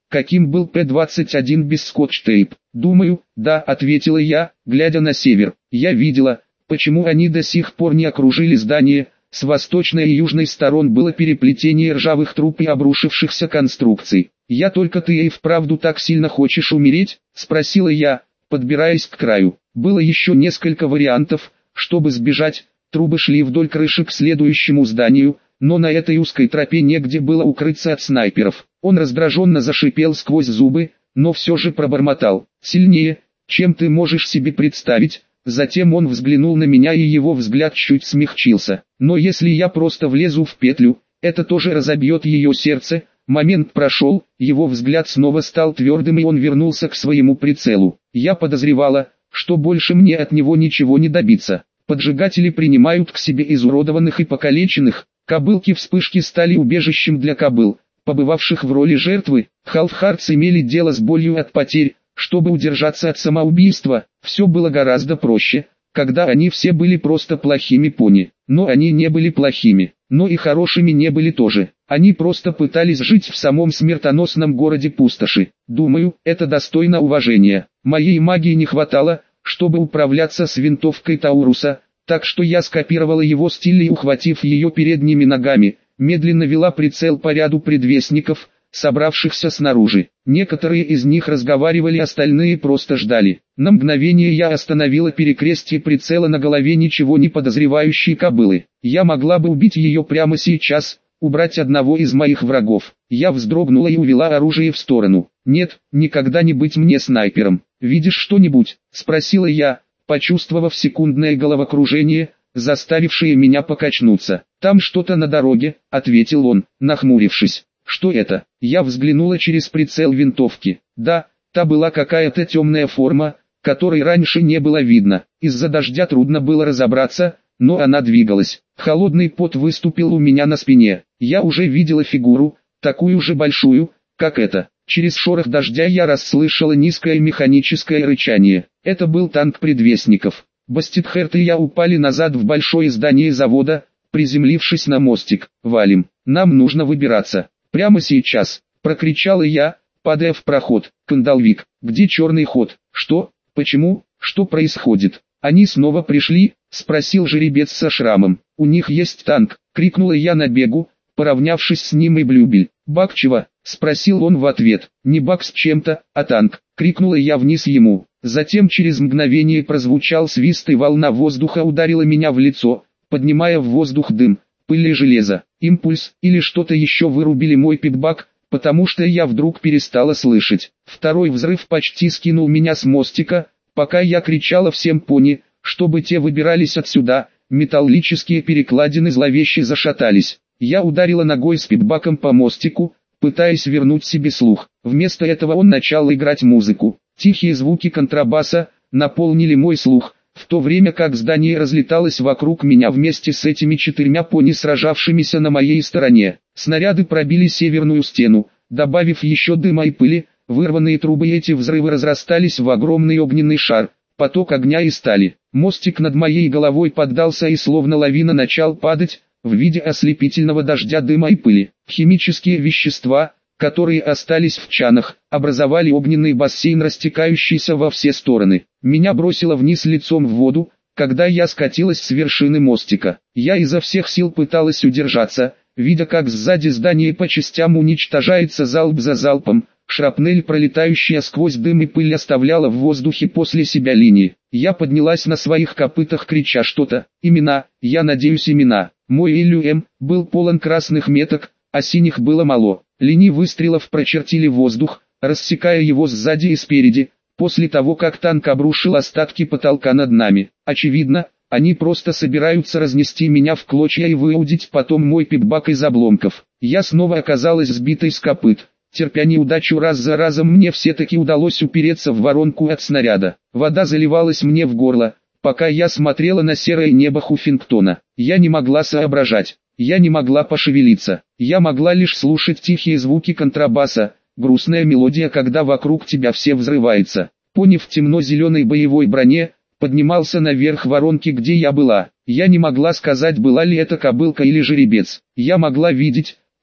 каким был П двадцать один без скотч-тейп. Думаю, да, ответила я, глядя на север. Я видела, почему они до сих пор не окружили здание. С восточной и южной сторон было переплетение ржавых труб и обрушившихся конструкций. «Я только ты и вправду так сильно хочешь умереть?» – спросила я, подбираясь к краю. Было еще несколько вариантов, чтобы сбежать. Трубы шли вдоль крыши к следующему зданию, но на этой узкой тропе негде было укрыться от снайперов. Он раздраженно зашипел сквозь зубы, но все же пробормотал: «Сильнее, чем ты можешь себе представить». Затем он взглянул на меня, и его взгляд чуть смягчился. «Но если я просто влезу в петлю, это тоже разобьет ее сердце». Момент прошел, его взгляд снова стал твердым, и он вернулся к своему прицелу. Я подозревала, что больше мне от него ничего не добиться. Поджигатели принимают к себе изуродованных и покалеченных. Кобылки-вспышки стали убежищем для кобыл, побывавших в роли жертвы. Халфхардс имели дело с болью от потерь. Чтобы удержаться от самоубийства, все было гораздо проще, когда они все были просто плохими пони. Но они не были плохими, но и хорошими не были тоже. Они просто пытались жить в самом смертоносном городе пустоши. Думаю, это достойно уважения. Моей магии не хватало, чтобы управляться с винтовкой Тауруса, так что я скопировала его стиль и, ухватив ее передними ногами, медленно вела прицел по ряду предвестников, собравшихся снаружи. Некоторые из них разговаривали, остальные просто ждали. На мгновение я остановила перекрестие прицела на голове ничего не подозревающей кобылы. Я могла бы убить ее прямо сейчас, убрать одного из моих врагов. Я вздрогнула и увела оружие в сторону. «Нет, никогда не быть мне снайпером. Видишь что-нибудь?» – спросила я, почувствовав секундное головокружение, заставившее меня покачнуться. «Там что-то на дороге», – ответил он, нахмурившись. «Что это?» Я взглянула через прицел винтовки. Да, та была какая-то темная форма, которой раньше не было видно. Из-за дождя трудно было разобраться, но она двигалась. Холодный пот выступил у меня на спине. Я уже видела фигуру, такую же большую, как эта. Через шорох дождя я расслышала низкое механическое рычание. Это был танк предвестников. Бастетхерт и я упали назад в большое здание завода, приземлившись на мостик. «Валим, нам нужно выбираться. Прямо сейчас!» – прокричала я, падая в проход. «Кандалвик, где черный ход? Что? Почему? Что происходит?» «Они снова пришли?» – спросил жеребец со шрамом. «У них есть танк!» – крикнула я на бегу, поравнявшись с ним и Блюбель. «Бак чего?» – спросил он в ответ. «Не бак с чем-то, а танк!» – крикнула я вниз ему. Затем через мгновение прозвучал свист, и волна воздуха ударила меня в лицо, поднимая в воздух дым, пыль и железо. Импульс или что-то еще вырубили мой питбак, потому что я вдруг перестала слышать. Второй взрыв почти скинул меня с мостика, пока я кричала всем пони, чтобы те выбирались отсюда. Металлические перекладины зловеще зашатались. Я ударила ногой с питбаком по мостику, пытаясь вернуть себе слух. Вместо этого он начал играть музыку. Тихие звуки контрабаса наполнили мой слух, в то время как здание разлеталось вокруг меня вместе с этими четырьмя пони, сражавшимися на моей стороне. Снаряды пробили северную стену, добавив еще дыма и пыли. Вырванные трубы и эти взрывы разрастались в огромный огненный шар, поток огня и стали. Мостик над моей головой поддался и словно лавина начал падать, в виде ослепительного дождя дыма и пыли. Химические вещества, которые остались в чанах, образовали огненный бассейн, растекающийся во все стороны. Меня бросило вниз лицом в воду, когда я скатилась с вершины мостика. Я изо всех сил пыталась удержаться, видя, как сзади здания по частям уничтожается залп за залпом. Шрапнель, пролетающая сквозь дым и пыль, оставляла в воздухе после себя линии. Я поднялась на своих копытах, крича что-то. Имена, я надеюсь, имена. Мой Иллюэм был полон красных меток, а синих было мало. Линии выстрелов прочертили воздух, рассекая его сзади и спереди, после того как танк обрушил остатки потолка над нами. Очевидно, они просто собираются разнести меня в клочья и выудить потом мой питбак из обломков. Я снова оказалась сбитой с копыт. Терпя неудачу раз за разом, мне все-таки удалось упереться в воронку от снаряда. Вода заливалась мне в горло, пока я смотрела на серое небо Хуффингтона. Я не могла соображать, я не могла пошевелиться, я могла лишь слушать тихие звуки контрабаса, грустная мелодия, когда вокруг тебя все взрывается. Пони в темно-зеленой боевой броне поднимался наверх воронки, где я была. Я не могла сказать, была ли это кобылка или жеребец. Я могла видеть,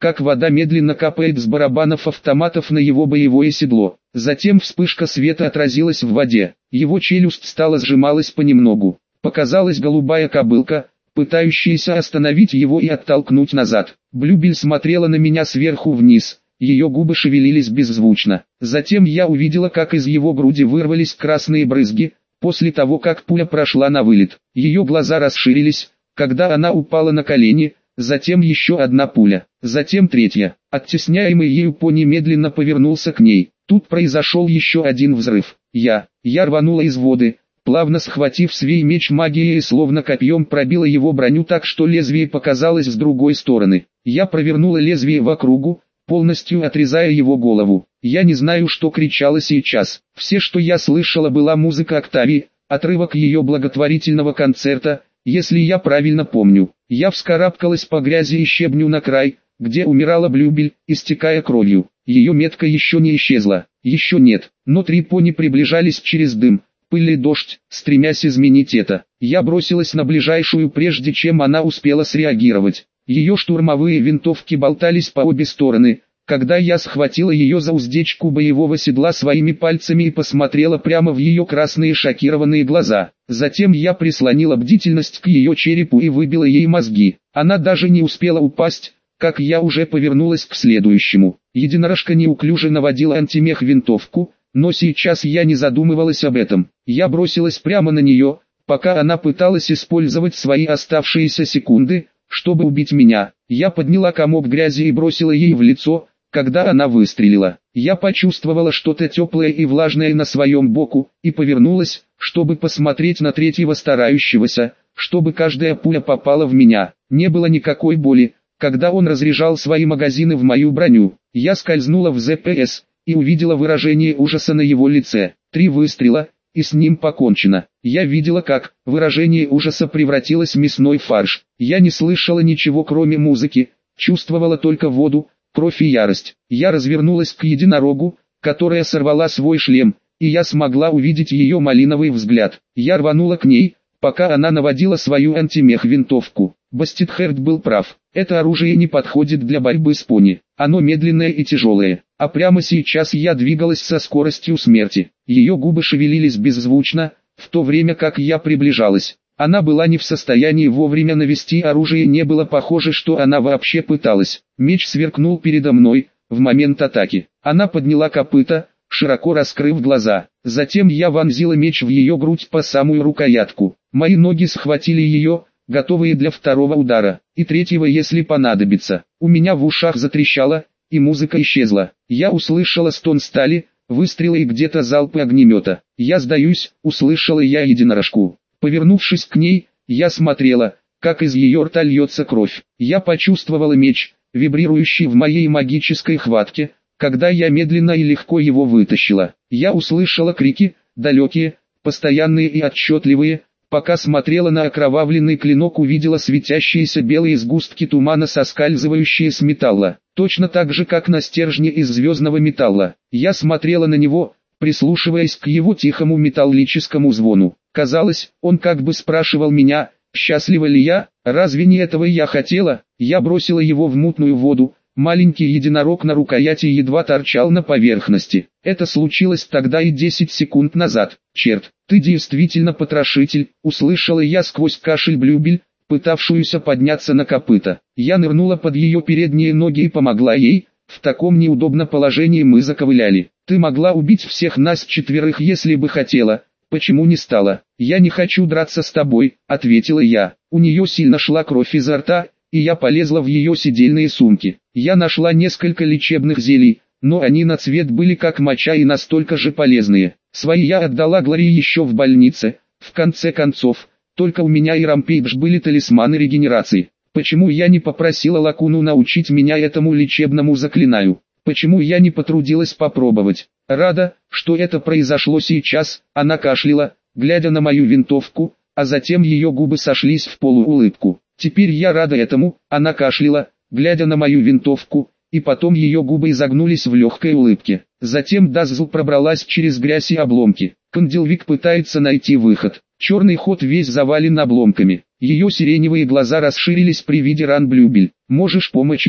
как вода медленно капает с барабанов автоматов на его боевое седло. Затем вспышка света отразилась в воде, его челюсть стала сжималась понемногу. Показалась голубая кобылка, пытающаяся остановить его и оттолкнуть назад. Блюбель смотрела на меня сверху вниз, ее губы шевелились беззвучно. Затем я увидела, как из его груди вырвались красные брызги, после того как пуля прошла на вылет. Ее глаза расширились, когда она упала на колени, затем еще одна пуля, затем третья. Оттесняемый ею пони медленно повернулся к ней. Тут произошел еще один взрыв. Я, я рванула из воды, плавно схватив свой меч магии и словно копьем пробила его броню так, что лезвие показалось с другой стороны. Я провернула лезвие в округу, полностью отрезая его голову. Я не знаю, что кричала сейчас. Все, что я слышала, была музыка Октавии, отрывок ее благотворительного концерта, если я правильно помню. Я вскарабкалась по грязи и щебню на край, где умирала Блюбель, истекая кровью. Ее метка еще не исчезла, еще нет, но три пони приближались через дым, пыль и дождь, стремясь изменить это. Я бросилась на ближайшую, прежде чем она успела среагировать. Ее штурмовые винтовки болтались по обе стороны, когда я схватила ее за уздечку боевого седла своими пальцами и посмотрела прямо в ее красные шокированные глаза. Затем я прислонила бдительность к ее черепу и выбила ей мозги. Она даже не успела упасть, как я уже повернулась к следующему. Единорожка неуклюже наводила антимех винтовку, но сейчас я не задумывалась об этом. Я бросилась прямо на нее, пока она пыталась использовать свои оставшиеся секунды, чтобы убить меня. Я подняла комок грязи и бросила ей в лицо, когда она выстрелила. Я почувствовала что-то теплое и влажное на своем боку, и повернулась, чтобы посмотреть на третьего старающегося, чтобы каждая пуля попала в меня. Не было никакой боли, когда он разряжал свои магазины в мою броню. Я скользнула в зэ пэ эс, и увидела выражение ужаса на его лице. Три выстрела, и с ним покончено. Я видела, как выражение ужаса превратилось в мясной фарш. Я не слышала ничего кроме музыки, чувствовала только воду, кровь и ярость. Я развернулась к единорогу, которая сорвала свой шлем, и я смогла увидеть ее малиновый взгляд. Я рванула к ней, пока она наводила свою антимех-винтовку. Бастетхерд был прав. Это оружие не подходит для борьбы с пони. Оно медленное и тяжелое. А прямо сейчас я двигалась со скоростью смерти. Ее губы шевелились беззвучно, в то время как я приближалась. Она была не в состоянии вовремя навести оружие, не было похоже, что она вообще пыталась. Меч сверкнул передо мной, в момент атаки. Она подняла копыта, широко раскрыв глаза. Затем я вонзила меч в ее грудь по самую рукоятку. Мои ноги схватили ее, готовые для второго удара, и третьего, если понадобится. У меня в ушах затрещало, и музыка исчезла. Я услышала стон стали, выстрелы и где-то залпы огнемета. «Я сдаюсь», — услышала я единорожку. Повернувшись к ней, я смотрела, как из ее рта льется кровь. Я почувствовала меч, вибрирующий в моей магической хватке, когда я медленно и легко его вытащила. Я услышала крики, далекие, постоянные и отчетливые. Пока смотрела на окровавленный клинок, увидела светящиеся белые сгустки тумана, соскальзывающие с металла, точно так же, как на стержне из звездного металла. Я смотрела на него, прислушиваясь к его тихому металлическому звону. Казалось, он как бы спрашивал меня, счастлива ли я, разве не этого я хотела? Я бросила его в мутную воду. Маленький единорог на рукояти едва торчал на поверхности. Это случилось тогда и десять секунд назад. «Черт, ты действительно потрошитель», — услышала я сквозь кашель Блюбель, пытавшуюся подняться на копыта. Я нырнула под ее передние ноги и помогла ей. В таком неудобном положении мы заковыляли. «Ты могла убить всех нас четверых, если бы хотела. Почему не стала?» «Я не хочу драться с тобой», — ответила я. У нее сильно шла кровь изо рта, и я полезла в ее сидельные сумки. Я нашла несколько лечебных зелий, но они на цвет были как моча и настолько же полезные. Свои я отдала Глории еще в больнице. В конце концов, только у меня и Рампейдж были талисманы регенерации. Почему я не попросила Лакуну научить меня этому лечебному заклинанию? Почему я не потрудилась попробовать? Рада, что это произошло сейчас. Она кашляла, глядя на мою винтовку, а затем ее губы сошлись в полуулыбку. Теперь я рада этому. Она кашляла, глядя на мою винтовку, и потом ее губы изогнулись в легкой улыбке. Затем Даззл пробралась через грязь и обломки. Канделвик пытается найти выход. Черный ход весь завален обломками. Ее сиреневые глаза расширились при виде ран Блюбель. «Можешь помочь ей?»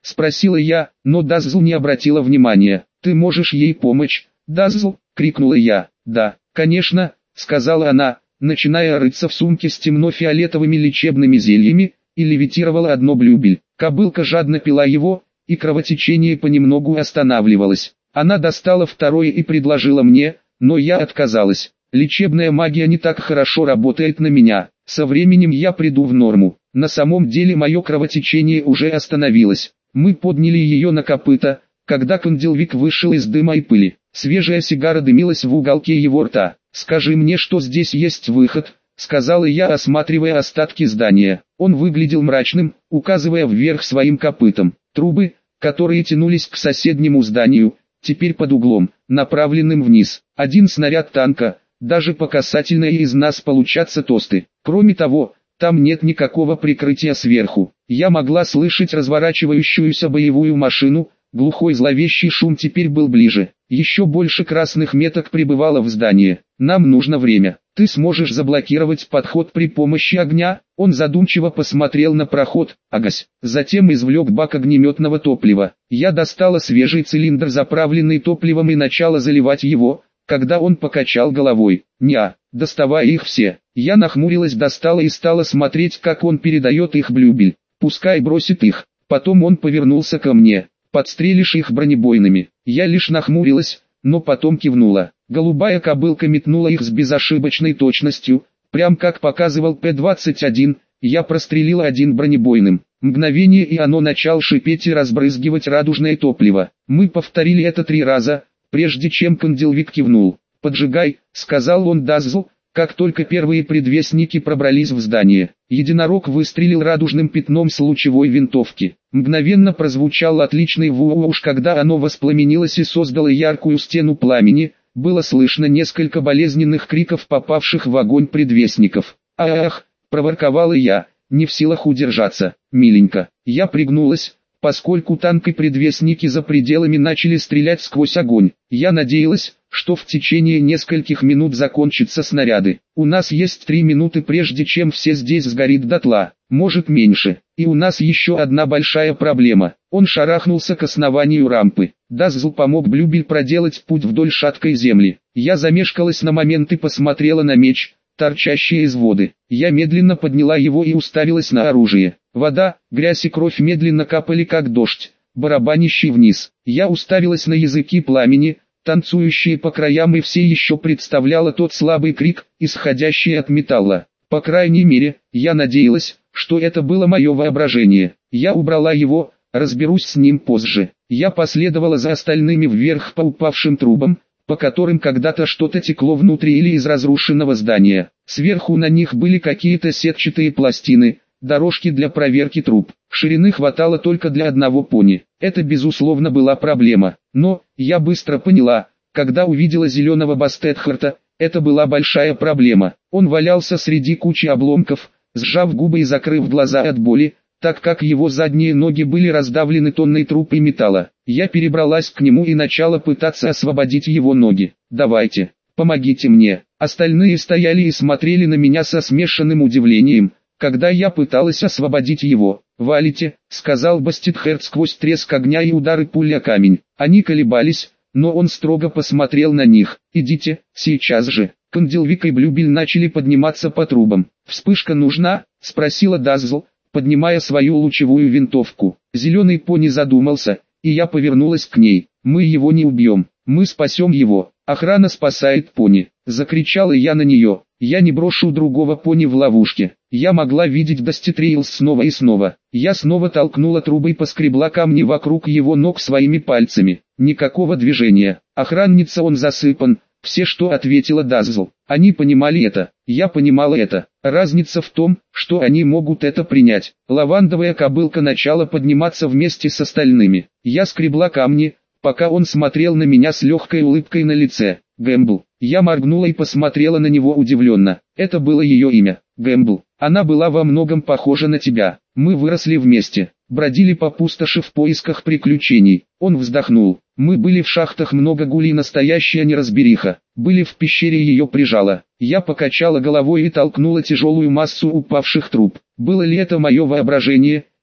спросила я, но Даззл не обратила внимания. «Ты можешь ей помочь, Даззл?» — крикнула я. «Да, конечно», — сказала она, начиная рыться в сумке с темно-фиолетовыми лечебными зельями, и левитировала одно блюбель. Кобылка жадно пила его, и кровотечение понемногу останавливалось. Она достала второе и предложила мне, но я отказалась. Лечебная магия не так хорошо работает на меня. Со временем я приду в норму. На самом деле мое кровотечение уже остановилось. Мы подняли ее на копыта, когда Канделвик вышел из дыма и пыли. Свежая сигара дымилась в уголке его рта. «Скажи мне, что здесь есть выход», — сказала я, осматривая остатки здания. Он выглядел мрачным, указывая вверх своим копытом. Трубы, которые тянулись к соседнему зданию, теперь под углом, направленным вниз. Один снаряд танка, даже по касательной из нас получатся тосты. Кроме того, там нет никакого прикрытия сверху. Я могла слышать разворачивающуюся боевую машину, глухой зловещий шум теперь был ближе. Еще больше красных меток прибывало в здание. Нам нужно время. Ты сможешь заблокировать подход при помощи огня? Он задумчиво посмотрел на проход, агась. Затем извлек бак огнеметного топлива. Я достала свежий цилиндр, заправленный топливом, и начала заливать его, когда он покачал головой. «Неа, доставай их все». Я нахмурилась, достала и стала смотреть, как он передает их блюбель. «Пускай бросит их». Потом он повернулся ко мне. «Подстрелишь их бронебойными». Я лишь нахмурилась, но потом кивнула. Голубая кобылка метнула их с безошибочной точностью, прям как показывал П двадцать один, я прострелила один бронебойным. Мгновение, и оно начало шипеть и разбрызгивать радужное топливо. Мы повторили это три раза, прежде чем Канделвик кивнул. «Поджигай», — сказал он Даззл, как только первые предвестники пробрались в здание. Единорог выстрелил радужным пятном с лучевой винтовки. Мгновенно прозвучал отличный вууш, когда оно воспламенилось и создало яркую стену пламени. Было слышно несколько болезненных криков попавших в огонь предвестников. «Ах!» — проворковала я, не в силах удержаться. «Миленько». Я пригнулась, поскольку танк и предвестники за пределами начали стрелять сквозь огонь. Я надеялась, что в течение нескольких минут закончатся снаряды. У нас есть три минуты, прежде чем все здесь сгорит дотла, может меньше. И у нас еще одна большая проблема. Он шарахнулся к основанию рампы. Даззл помог Блюбель проделать путь вдоль шаткой земли. Я замешкалась на момент и посмотрела на меч, торчащий из воды. Я медленно подняла его и уставилась на оружие. Вода, грязь и кровь медленно капали как дождь, барабанящий вниз. Я уставилась на языки пламени, танцующие по краям, и все еще представляла тот слабый крик, исходящий от металла. По крайней мере, я надеялась, что это было мое воображение. Я убрала его, разберусь с ним позже. Я последовала за остальными вверх по упавшим трубам, по которым когда-то что-то текло внутри или из разрушенного здания. Сверху на них были какие-то сетчатые пластины, дорожки для проверки труб. Ширины хватало только для одного пони. Это безусловно была проблема. Но, я быстро поняла, когда увидела зеленого Бастетхарта, это была большая проблема. Он валялся среди кучи обломков, сжав губы и закрыв глаза от боли, так как его задние ноги были раздавлены тонной труб и металла. Я перебралась к нему и начала пытаться освободить его ноги. «Давайте, помогите мне». Остальные стояли и смотрели на меня со смешанным удивлением, когда я пыталась освободить его. «Валите», — сказал Бастетхарт сквозь треск огня и удары пули о камень. Они колебались, но он строго посмотрел на них. «Идите, сейчас же». Канделвик и Блюбель начали подниматься по трубам. «Вспышка нужна?» — спросила Даззл, поднимая свою лучевую винтовку. Зеленый пони задумался, и я повернулась к ней. «Мы его не убьем, мы спасем его. Охрана спасает пони», — закричала я на нее. «Я не брошу другого пони в ловушке». Я могла видеть Даститрейлс снова и снова. Я снова толкнула трубы и поскребла камни вокруг его ног своими пальцами. Никакого движения. «Охранница, он засыпан», — все что ответила Даззл. Они понимали это, я понимала это. Разница в том, что они могут это принять. Лавандовая кобылка начала подниматься вместе с остальными. Я скребла камни, пока он смотрел на меня с легкой улыбкой на лице. «Гэмбл». Я моргнула и посмотрела на него удивленно. Это было ее имя. «Гэмбл». Она была во многом похожа на тебя. Мы выросли вместе, бродили по пустоши в поисках приключений. Он вздохнул. Мы были в шахтах много гулей, настоящая неразбериха. Были в пещере, ее прижало. Я покачала головой и толкнула тяжелую массу упавших труб. Было ли это мое воображение,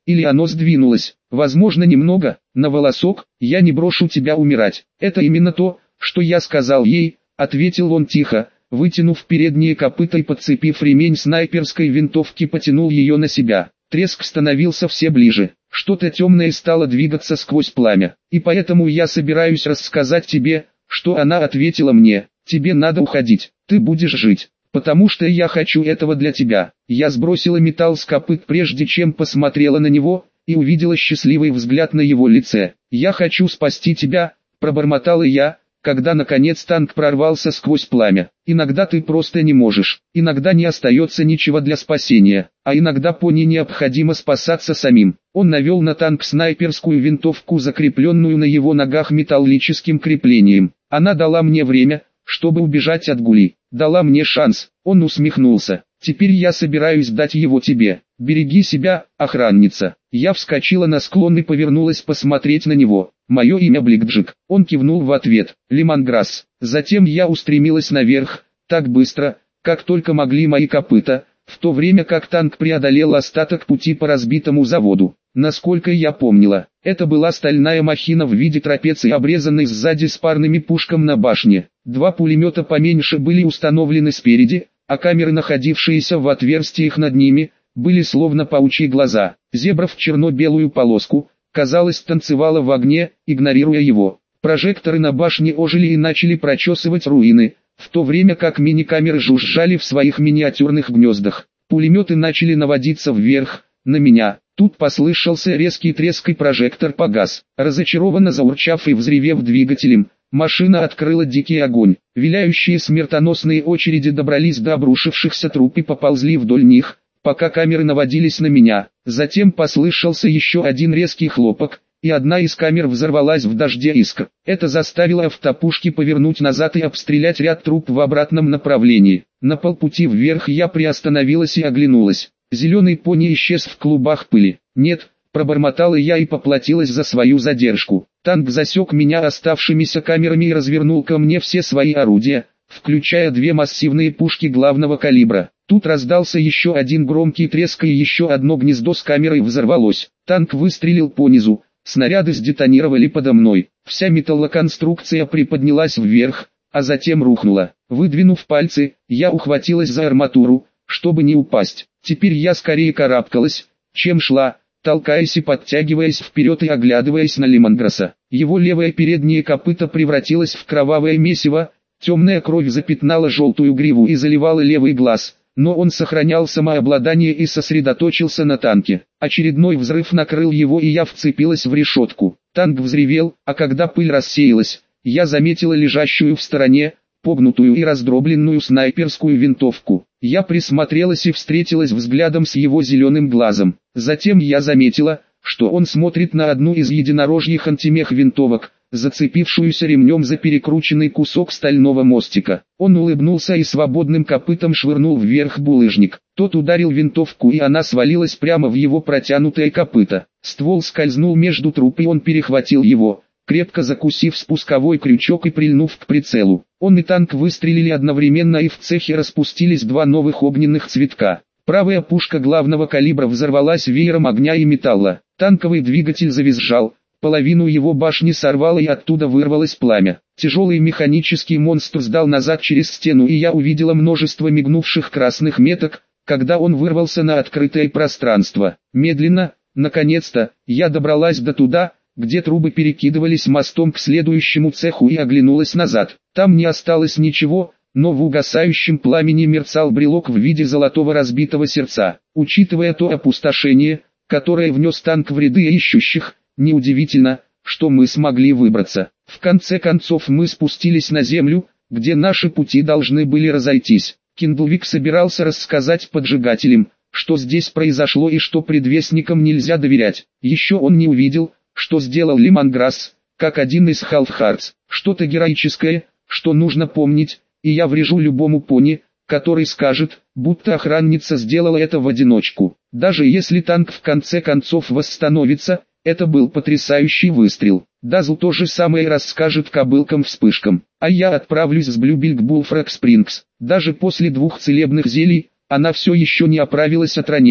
или оно сдвинулось, возможно немного, на волосок. Я не брошу тебя умирать. Это именно то, что я сказал ей, ответил он тихо, вытянув передние копыта и подцепив ремень снайперской винтовки потянул ее на себя. Треск становился все ближе, что-то темное стало двигаться сквозь пламя, и поэтому я собираюсь рассказать тебе, что она ответила мне, тебе надо уходить, ты будешь жить, потому что я хочу этого для тебя. Я сбросила металл с копыт прежде чем посмотрела на него, и увидела счастливый взгляд на его лице. Я хочу спасти тебя, пробормотала я, когда наконец танк прорвался сквозь пламя. Иногда ты просто не можешь, иногда не остается ничего для спасения, а иногда пони необходимо спасаться самим. Он навел на танк снайперскую винтовку, закрепленную на его ногах металлическим креплением. Она дала мне время, чтобы убежать от Гули, дала мне шанс. Он усмехнулся. Теперь я собираюсь дать его тебе. Береги себя, охранница. Я вскочила на склон и повернулась посмотреть на него. Мое имя Бликджик. Он кивнул в ответ. Лемонграсс. Затем я устремилась наверх, так быстро, как только могли мои копыта, в то время как танк преодолел остаток пути по разбитому заводу. Насколько я помнила, это была стальная махина в виде трапеции, обрезанной сзади с парными пушками на башне. Два пулемета поменьше были установлены спереди, а камеры, находившиеся в отверстиях над ними, были словно паучьи глаза. Зебра в черно-белую полоску, казалось, танцевала в огне, игнорируя его. Прожекторы на башне ожили и начали прочесывать руины, в то время как мини-камеры жужжали в своих миниатюрных гнездах. Пулеметы начали наводиться вверх, на меня. Тут послышался резкий треск и прожектор погас. Разочарованно заурчав и взревев двигателем, машина открыла дикий огонь. Виляющие смертоносные очереди добрались до обрушившихся труп и поползли вдоль них, пока камеры наводились на меня. Затем послышался еще один резкий хлопок, и одна из камер взорвалась в дожде искр. Это заставило автопушки повернуть назад и обстрелять ряд труп в обратном направлении. На полпути вверх я приостановилась и оглянулась. Зеленый пони исчез в клубах пыли. «Нет», — пробормотала я и поплатилась за свою задержку. Танк засек меня оставшимися камерами и развернул ко мне все свои орудия, включая две массивные пушки главного калибра. Тут раздался еще один громкий треск и еще одно гнездо с камерой взорвалось. Танк выстрелил по низу, снаряды сдетонировали подо мной. Вся металлоконструкция приподнялась вверх, а затем рухнула. Выдвинув пальцы, я ухватилась за арматуру, чтобы не упасть. Теперь я скорее карабкалась, чем шла, толкаясь и подтягиваясь вперед и оглядываясь на Лемонграсса. Его левое переднее копыто превратилось в кровавое месиво, темная кровь запятнала желтую гриву и заливала левый глаз, но он сохранял самообладание и сосредоточился на танке. Очередной взрыв накрыл его, и я вцепилась в решетку. Танк взревел, а когда пыль рассеялась, я заметила лежащую в стороне, погнутую и раздробленную снайперскую винтовку. Я присмотрелась и встретилась взглядом с его зеленым глазом. Затем я заметила, что он смотрит на одну из единорожьих антимех винтовок, зацепившуюся ремнем за перекрученный кусок стального мостика. Он улыбнулся и свободным копытом швырнул вверх булыжник. Тот ударил винтовку, и она свалилась прямо в его протянутое копыто. Ствол скользнул между труп, и он перехватил его, крепко закусив спусковой крючок и прильнув к прицелу. Он и танк выстрелили одновременно, и в цехе распустились два новых огненных цветка. Правая пушка главного калибра взорвалась веером огня и металла. Танковый двигатель завизжал, половину его башни сорвало и оттуда вырвалось пламя. Тяжелый механический монстр сдал назад через стену, и я увидела множество мигнувших красных меток, когда он вырвался на открытое пространство. Медленно, наконец-то, я добралась до туда, где трубы перекидывались мостом к следующему цеху, и оглянулась назад. Там не осталось ничего, но в угасающем пламени мерцал брелок в виде золотого разбитого сердца. Учитывая то опустошение, которое внес танк в ряды ищущих, неудивительно, что мы смогли выбраться. В конце концов мы спустились на землю, где наши пути должны были разойтись. Киндлвик собирался рассказать поджигателям, что здесь произошло и что предвестникам нельзя доверять. Еще он не увидел, что сделал Лемонграсс, как один из Халфхардс. Что-то героическое, что нужно помнить, и я врежу любому пони, который скажет, будто охранница сделала это в одиночку. Даже если танк в конце концов восстановится, это был потрясающий выстрел. Дазл то же самое расскажет кобылкам-вспышкам. А я отправлюсь с Блюбиль к Булфраг Спрингс. Даже после двух целебных зелий, она все еще не оправилась от ранений.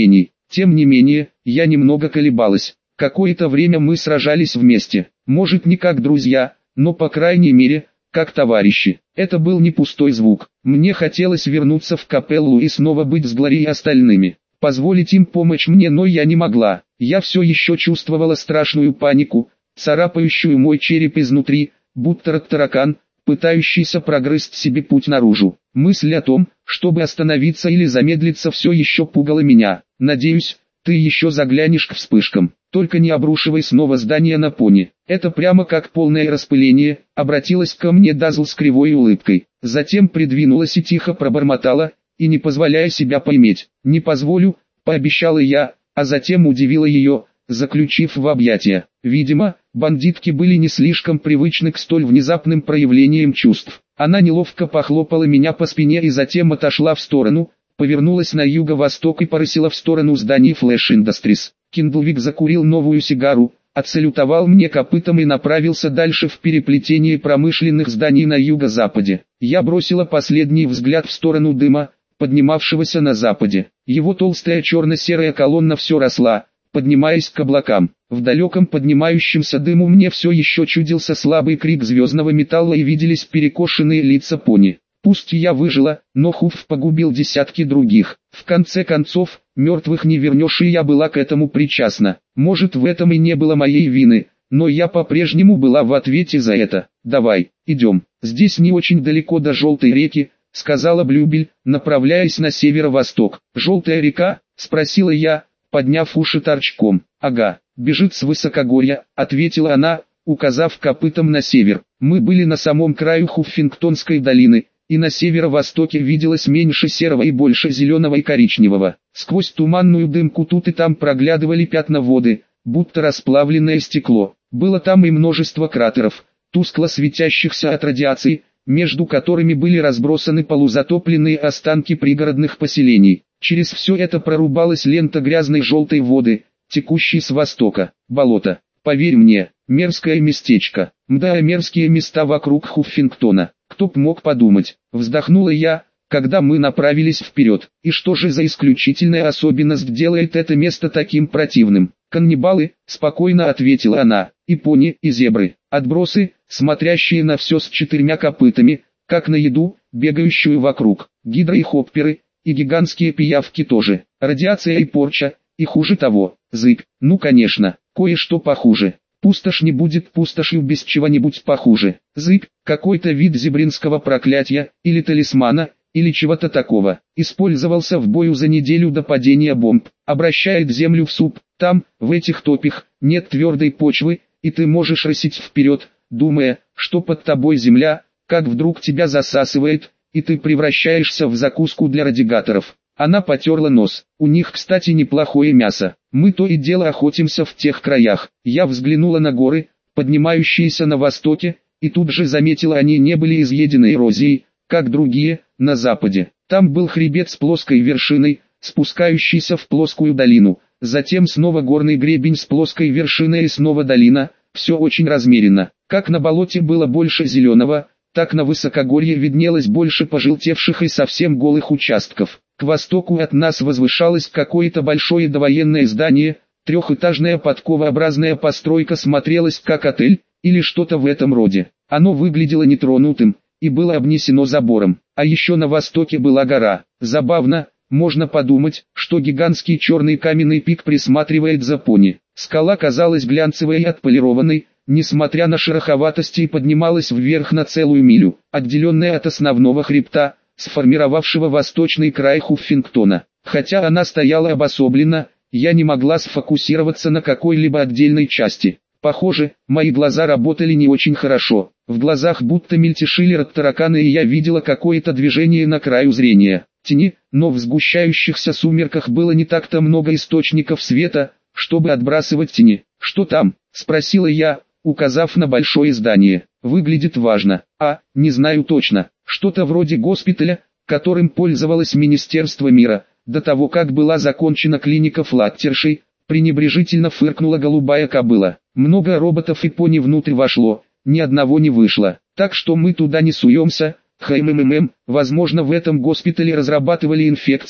Тем не менее, я немного колебалась. Какое-то время мы сражались вместе, может не как друзья, но по крайней мере, как товарищи. Это был не пустой звук. Мне хотелось вернуться в капеллу и снова быть с Глори и остальными. Позволить им помочь мне, но я не могла. Я все еще чувствовала страшную панику, царапающую мой череп изнутри, будто таракан, пытающийся прогрызть себе путь наружу. Мысль о том, чтобы остановиться или замедлиться, все еще пугала меня. Надеюсь, ты еще заглянешь к вспышкам. Только не обрушивай снова здание на пони. Это прямо как полное распыление, обратилась ко мне Дазл с кривой улыбкой. Затем придвинулась и тихо пробормотала, и не позволяя себя поиметь. Не позволю, пообещала я, а затем удивила ее, заключив в объятия. Видимо, бандитки были не слишком привычны к столь внезапным проявлениям чувств. Она неловко похлопала меня по спине и затем отошла в сторону, повернулась на юго-восток и порысила в сторону зданий Flash Industries. Киндлвик закурил новую сигару, отсалютовал мне копытом и направился дальше в переплетение промышленных зданий на юго-западе. Я бросила последний взгляд в сторону дыма, поднимавшегося на западе. Его толстая черно-серая колонна все росла, поднимаясь к облакам. В далеком поднимающемся дыму мне все еще чудился слабый крик звездного металла и виделись перекошенные лица пони. Пусть я выжила, но Хуф погубил десятки других. В конце концов, мертвых не вернешь, и я была к этому причастна. Может, в этом и не было моей вины, но я по-прежнему была в ответе за это. «Давай, идем. Здесь не очень далеко до Желтой реки», — сказала Блюбель, направляясь на северо-восток. «Желтая река?» — спросила я, подняв уши торчком. «Ага, бежит с высокогорья», — ответила она, указав копытом на север. Мы были на самом краю Хуффингтонской долины, и на северо-востоке виделось меньше серого и больше зеленого и коричневого. Сквозь туманную дымку тут и там проглядывали пятна воды, будто расплавленное стекло. Было там и множество кратеров, тускло светящихся от радиации, между которыми были разбросаны полузатопленные останки пригородных поселений. Через все это прорубалась лента грязной желтой воды, текущей с востока. Болото. Поверь мне, мерзкое местечко. Мда, мерзкие места вокруг Хуффингтона. Кто б мог подумать, вздохнула я, когда мы направились вперед. И что же за исключительная особенность делает это место таким противным? Каннибалы, спокойно ответила она, и пони, и зебры, отбросы, смотрящие на все с четырьмя копытами, как на еду, бегающую вокруг, гидро и хопперы, и гигантские пиявки тоже, радиация и порча, и хуже того, зыбь, ну конечно, кое-что похуже. Пустошь не будет пустошью без чего-нибудь похуже. Зыбь, какой-то вид зебринского проклятия, или талисмана, или чего-то такого, использовался в бою за неделю до падения бомб, обращает землю в суп. Там, в этих топях, нет твердой почвы, и ты можешь рысить вперед, думая, что под тобой земля, как вдруг тебя засасывает, и ты превращаешься в закуску для радигаторов. Она потерла нос. У них, кстати, неплохое мясо. Мы то и дело охотимся в тех краях. Я взглянула на горы, поднимающиеся на востоке, и тут же заметила, они не были изъедены эрозией, как другие, на западе. Там был хребет с плоской вершиной, спускающийся в плоскую долину. Затем снова горный гребень с плоской вершиной и снова долина. Все очень размеренно. Как на болоте было больше зеленого, так на высокогорье виднелось больше пожелтевших и совсем голых участков. К востоку от нас возвышалось какое-то большое довоенное здание, трехэтажная подковообразная постройка смотрелась как отель, или что-то в этом роде. Оно выглядело нетронутым, и было обнесено забором. А еще на востоке была гора. Забавно, можно подумать, что гигантский черный каменный пик присматривает за пони. Скала казалась глянцевой и отполированной, несмотря на шероховатости, и поднималась вверх на целую милю, отделенная от основного хребта, сформировавшего восточный край Хуффингтона. Хотя она стояла обособленно, я не могла сфокусироваться на какой-либо отдельной части. Похоже, мои глаза работали не очень хорошо. В глазах будто мельтешили тараканы, и я видела какое-то движение на краю зрения. Тени, но в сгущающихся сумерках было не так-то много источников света, чтобы отбрасывать тени. «Что там?» — спросила я, указав на большое здание. «Выглядит важно». «А, не знаю точно. Что-то вроде госпиталя, которым пользовалось Министерство мира, до того как была закончена клиника Флаттершей», пренебрежительно фыркнула голубая кобыла. «Много роботов и пони внутрь вошло, ни одного не вышло, так что мы туда не суемся». «Хммм, возможно, в этом госпитале разрабатывали инфекцию,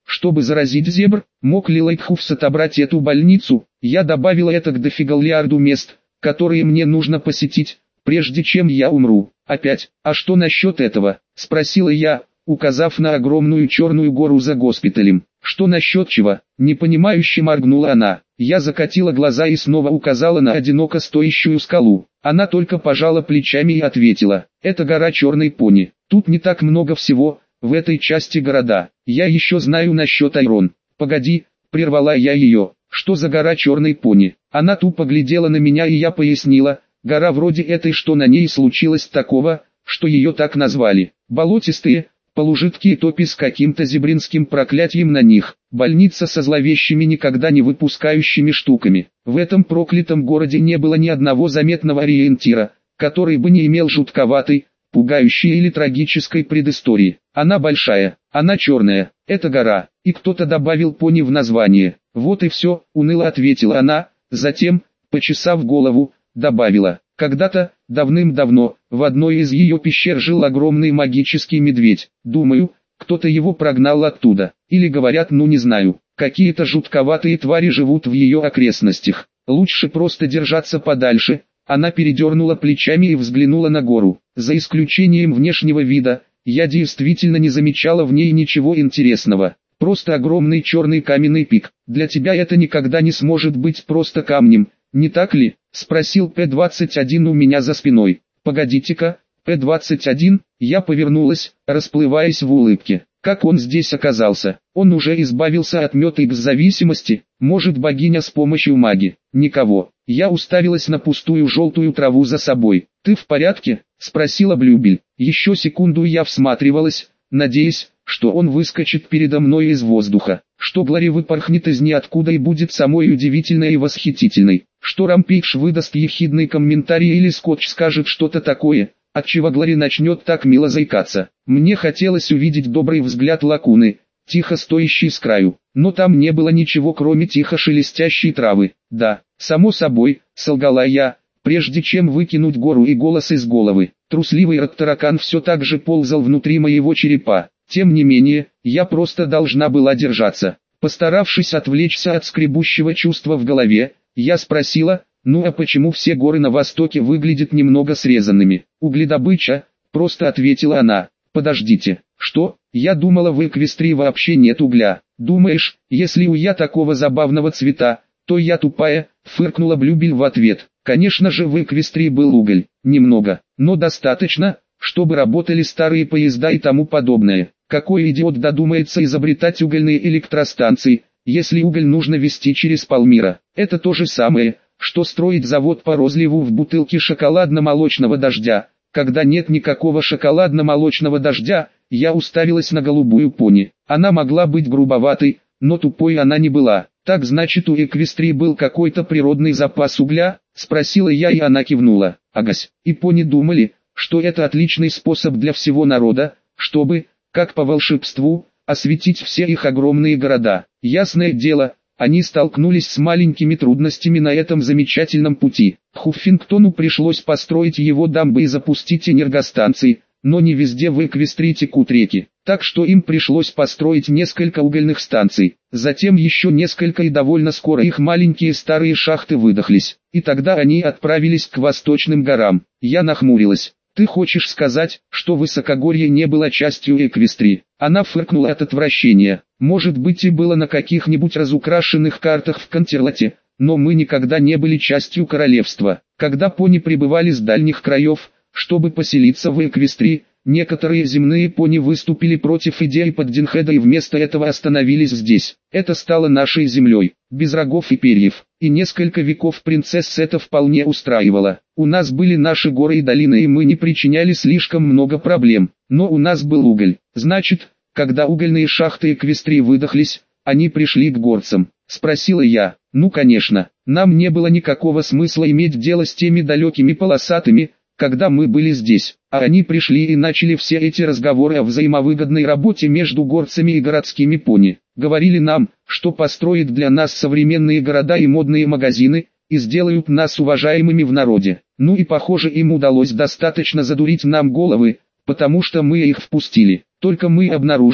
чтобы заразить зебр. Мог ли Лайтхуфс отобрать эту больницу? Я добавила это к дофигалиарду мест, которые мне нужно посетить, прежде чем я умру. Опять, а что насчет этого? Спросила я, указав на огромную черную гору за госпиталем. Что насчет чего? Непонимающе моргнула она. Я закатила глаза и снова указала на одиноко стоящую скалу. Она только пожала плечами и ответила: это гора Черной Пони. Тут не так много всего, в этой части города. Я еще знаю насчет Айрон. Погоди, прервала я ее. Что за гора Черной Пони? Она тупо глядела на меня, и я пояснила: гора вроде этой, что на ней случилось такого, что ее так назвали. Болотистые, полужидкие топи с каким-то зебринским проклятием на них. Больница со зловещими, никогда не выпускающими штуками. В этом проклятом городе не было ни одного заметного ориентира, который бы не имел жутковатой, пугающей или трагической предыстории. Она большая, она черная, это гора, и кто-то добавил пони в название. Вот и все, уныло ответила она, затем, почесав голову, добавила: когда-то, давным-давно, в одной из ее пещер жил огромный магический медведь. Думаю, кто-то его прогнал оттуда. Или говорят, ну не знаю, какие-то жутковатые твари живут в ее окрестностях. Лучше просто держаться подальше. Она передернула плечами и взглянула на гору. За исключением внешнего вида, я действительно не замечала в ней ничего интересного. Просто огромный черный каменный пик. Для тебя это никогда не сможет быть просто камнем, не так ли? Спросил П двадцать один у меня за спиной. Погодите-ка, П двадцать один, я повернулась, расплываясь в улыбке. Как он здесь оказался? Он уже избавился от мета-икс-зависимости, может, богиня с помощью маги? Никого. Я уставилась на пустую желтую траву за собой. Ты в порядке? Спросила Блюбель. Еще секунду я всматривалась, надеясь, что он выскочит передо мной из воздуха, что Глори выпорхнет из ниоткуда и будет самой удивительной и восхитительной, что Рампейдж выдаст ехидный комментарий или Скотч скажет что-то такое, отчего Глори начнет так мило заикаться. Мне хотелось увидеть добрый взгляд Лакуны, тихо стоящий с краю, но там не было ничего, кроме тихо шелестящей травы. Да, само собой, солгала я, прежде чем выкинуть гору и голос из головы. Трусливый рактаракан все так же ползал внутри моего черепа. Тем не менее, я просто должна была держаться. Постаравшись отвлечься от скребущего чувства в голове, я спросила: ну а почему все горы на востоке выглядят немного срезанными? Угледобыча, просто ответила она. Подождите, что? Я думала, в Эквестрии вообще нет угля. Думаешь, если у я такого забавного цвета, то я тупая? Фыркнула Блюбель в ответ. Конечно же, в Эквестрии был уголь, немного, но достаточно, чтобы работали старые поезда и тому подобное. Какой идиот додумается изобретать угольные электростанции, если уголь нужно везти через полмира? Это то же самое, что строить завод по розливу в бутылке шоколадно-молочного дождя. Когда нет никакого шоколадно-молочного дождя, я уставилась на голубую пони. Она могла быть грубоватой, но тупой она не была. Так значит, у Эквестрии был какой-то природный запас угля? Спросила я, и она кивнула. Агась, и пони думали, что это отличный способ для всего народа, чтобы, как по волшебству, осветить все их огромные города. Ясное дело, они столкнулись с маленькими трудностями на этом замечательном пути. Хуффингтону пришлось построить его дамбы и запустить энергостанции, но не везде в Эквестрии текут реки, так что им пришлось построить несколько угольных станций, затем еще несколько, и довольно скоро их маленькие старые шахты выдохлись, и тогда они отправились к восточным горам. Я нахмурилась. Ты хочешь сказать, что высокогорье не было частью Эквестрии? Она фыркнула от отвращения. Может быть, и было на каких-нибудь разукрашенных картах в Контерлате, но мы никогда не были частью королевства. Когда пони прибывали с дальних краев, чтобы поселиться в Эквестрии, некоторые земные пони выступили против идеи Поддинхеда и вместо этого остановились здесь. Это стало нашей землей, без рогов и перьев, и несколько веков принцесс это вполне устраивало. У нас были наши горы и долины, и мы не причиняли слишком много проблем, но у нас был уголь. Значит, когда угольные шахты Эквестрии выдохлись, они пришли к горцам? Спросила я. Ну конечно, нам не было никакого смысла иметь дело с теми далекими полосатыми, когда мы были здесь, а они пришли и начали все эти разговоры о взаимовыгодной работе между горцами и городскими пони. Говорили нам, что построят для нас современные города и модные магазины, и сделают нас уважаемыми в народе. Ну и похоже, им удалось достаточно задурить нам головы, потому что мы их впустили. Только мы обнаружили,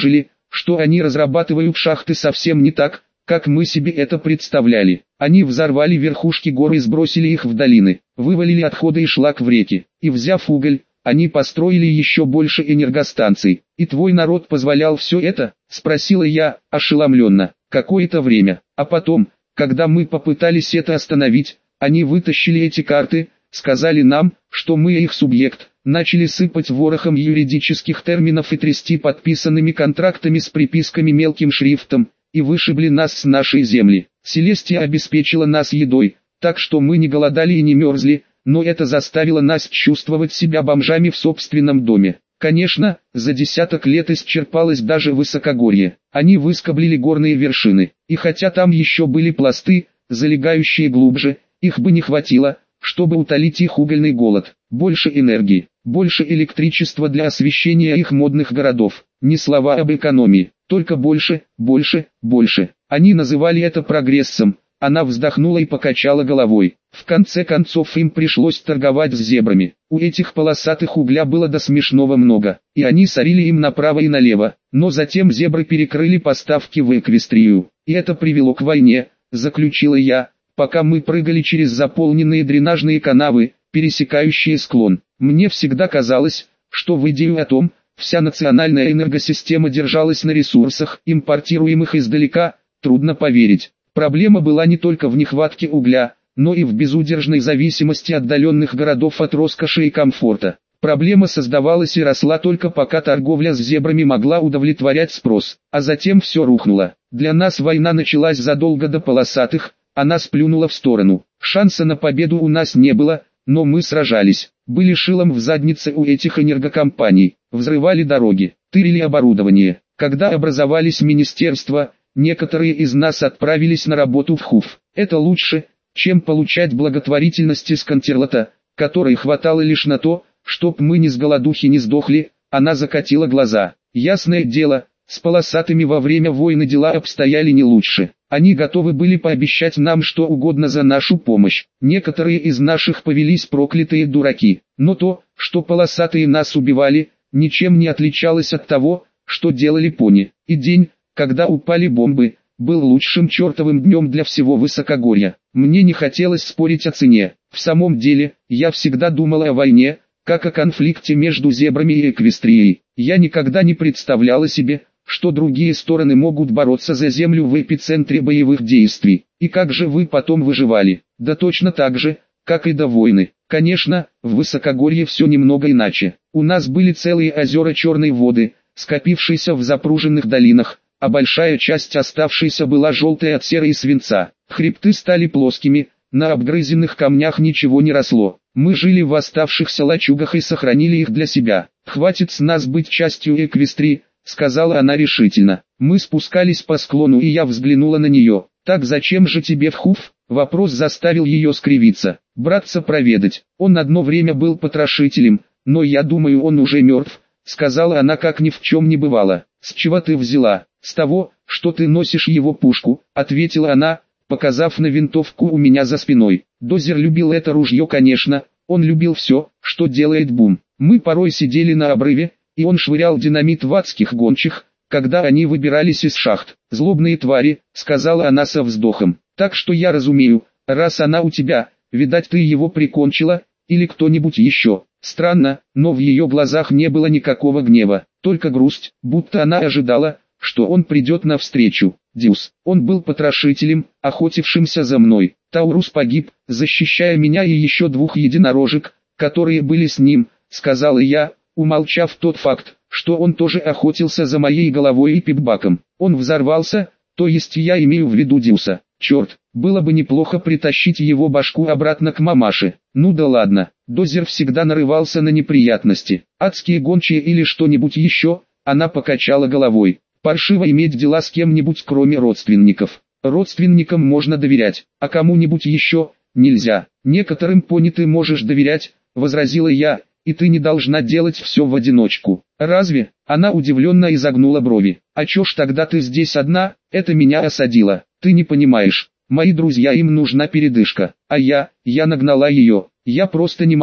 что они разрабатывают шахты совсем не так, как мы себе это представляли. Они взорвали верхушки гор и сбросили их в долины, вывалили отходы и шлак в реки, и взяв уголь, они построили еще больше энергостанций. И твой народ позволял все это? Спросила я, ошеломленно. Какое-то время, а потом, когда мы попытались это остановить, они вытащили эти карты, сказали нам, что мы их субъект, начали сыпать ворохом юридических терминов и трясти подписанными контрактами с приписками мелким шрифтом, и вышибли нас с нашей земли. Селестия обеспечила нас едой, так что мы не голодали и не мерзли, но это заставило нас чувствовать себя бомжами в собственном доме. Конечно, за десяток лет исчерпалось даже высокогорье. Они выскоблили горные вершины, и хотя там еще были пласты, залегающие глубже, их бы не хватило, чтобы утолить их угольный голод. Больше энергии, больше электричества для освещения их модных городов. Ни слова об экономии, только больше, больше, больше. Они называли это прогрессом. Она вздохнула и покачала головой. В конце концов им пришлось торговать с зебрами. У этих полосатых угля было до смешного много, и они сорили им направо и налево. Но затем зебры перекрыли поставки в Эквестрию, и это привело к войне, заключила я, пока мы прыгали через заполненные дренажные канавы, пересекающие склон. Мне всегда казалось, что в идею о том, вся национальная энергосистема держалась на ресурсах, импортируемых издалека, трудно поверить. Проблема была не только в нехватке угля, но и в безудержной зависимости отдаленных городов от роскоши и комфорта. Проблема создавалась и росла только пока торговля с зебрами могла удовлетворять спрос, а затем все рухнуло. Для нас война началась задолго до полосатых, она сплюнула в сторону. Шанса на победу у нас не было, но мы сражались, были шилом в заднице у этих энергокомпаний, взрывали дороги, тырили оборудование. Когда образовались министерства, некоторые из нас отправились на работу в Хуф. Это лучше, чем получать благотворительность из Контерлота, которой хватало лишь на то, чтоб мы ни с голодухи не сдохли. Она закатила глаза. Ясное дело, с полосатыми во время войны дела обстояли не лучше. Они готовы были пообещать нам что угодно за нашу помощь. Некоторые из наших повелись проклятые дураки. Но то, что полосатые нас убивали, ничем не отличалось от того, что делали пони. И день, когда упали бомбы, был лучшим чертовым днем для всего высокогорья. Мне не хотелось спорить о цене. В самом деле, я всегда думала о войне, как о конфликте между зебрами и Эквестрией. Я никогда не представляла себе, что другие стороны могут бороться за землю в эпицентре боевых действий. И как же вы потом выживали? Да точно так же, как и до войны. Конечно, в высокогорье все немного иначе. У нас были целые озера черной воды, скопившиеся в запруженных долинах, а большая часть оставшейся была желтой от серы и свинца. Хребты стали плоскими, на обгрызенных камнях ничего не росло. Мы жили в оставшихся лачугах и сохранили их для себя. «Хватит с нас быть частью Эквестрии», — сказала она решительно. Мы спускались по склону, и я взглянула на нее. «Так зачем же тебе в Хуф?» Вопрос заставил ее скривиться. «Братца проведать. Он одно время был потрошителем, но я думаю, он уже мертв», — сказала она, как ни в чем не бывало. «С чего ты взяла?» «С того, что ты носишь его пушку», — ответила она, показав на винтовку у меня за спиной. Дозер любил это ружье, конечно, он любил все, что делает бум. Мы порой сидели на обрыве, и он швырял динамит в адских гончих, когда они выбирались из шахт. «Злобные твари», — сказала она со вздохом. «Так что я разумею, раз она у тебя, видать ты его прикончила, или кто-нибудь еще». Странно, но в ее глазах не было никакого гнева, только грусть, будто она ожидала, что он придет навстречу. Дюс, он был потрошителем, охотившимся за мной. Таурус погиб, защищая меня и еще двух единорожек, которые были с ним, сказала я, умолчав тот факт, что он тоже охотился за моей головой и пипбаком. Он взорвался, то есть я имею в виду Дюса. Черт, было бы неплохо притащить его башку обратно к мамаше. Ну да ладно, Дозер всегда нарывался на неприятности. Адские гончие или что-нибудь еще, она покачала головой. Паршиво иметь дела с кем-нибудь кроме родственников. Родственникам можно доверять, а кому-нибудь еще нельзя. Некоторым пони ты можешь доверять, возразила я, и ты не должна делать все в одиночку. Разве? Она удивленно изогнула брови. А чё ж тогда ты здесь одна? Это меня осадило. Ты не понимаешь. Мои друзья, им нужна передышка. А я, я нагнала ее. Я просто не могу.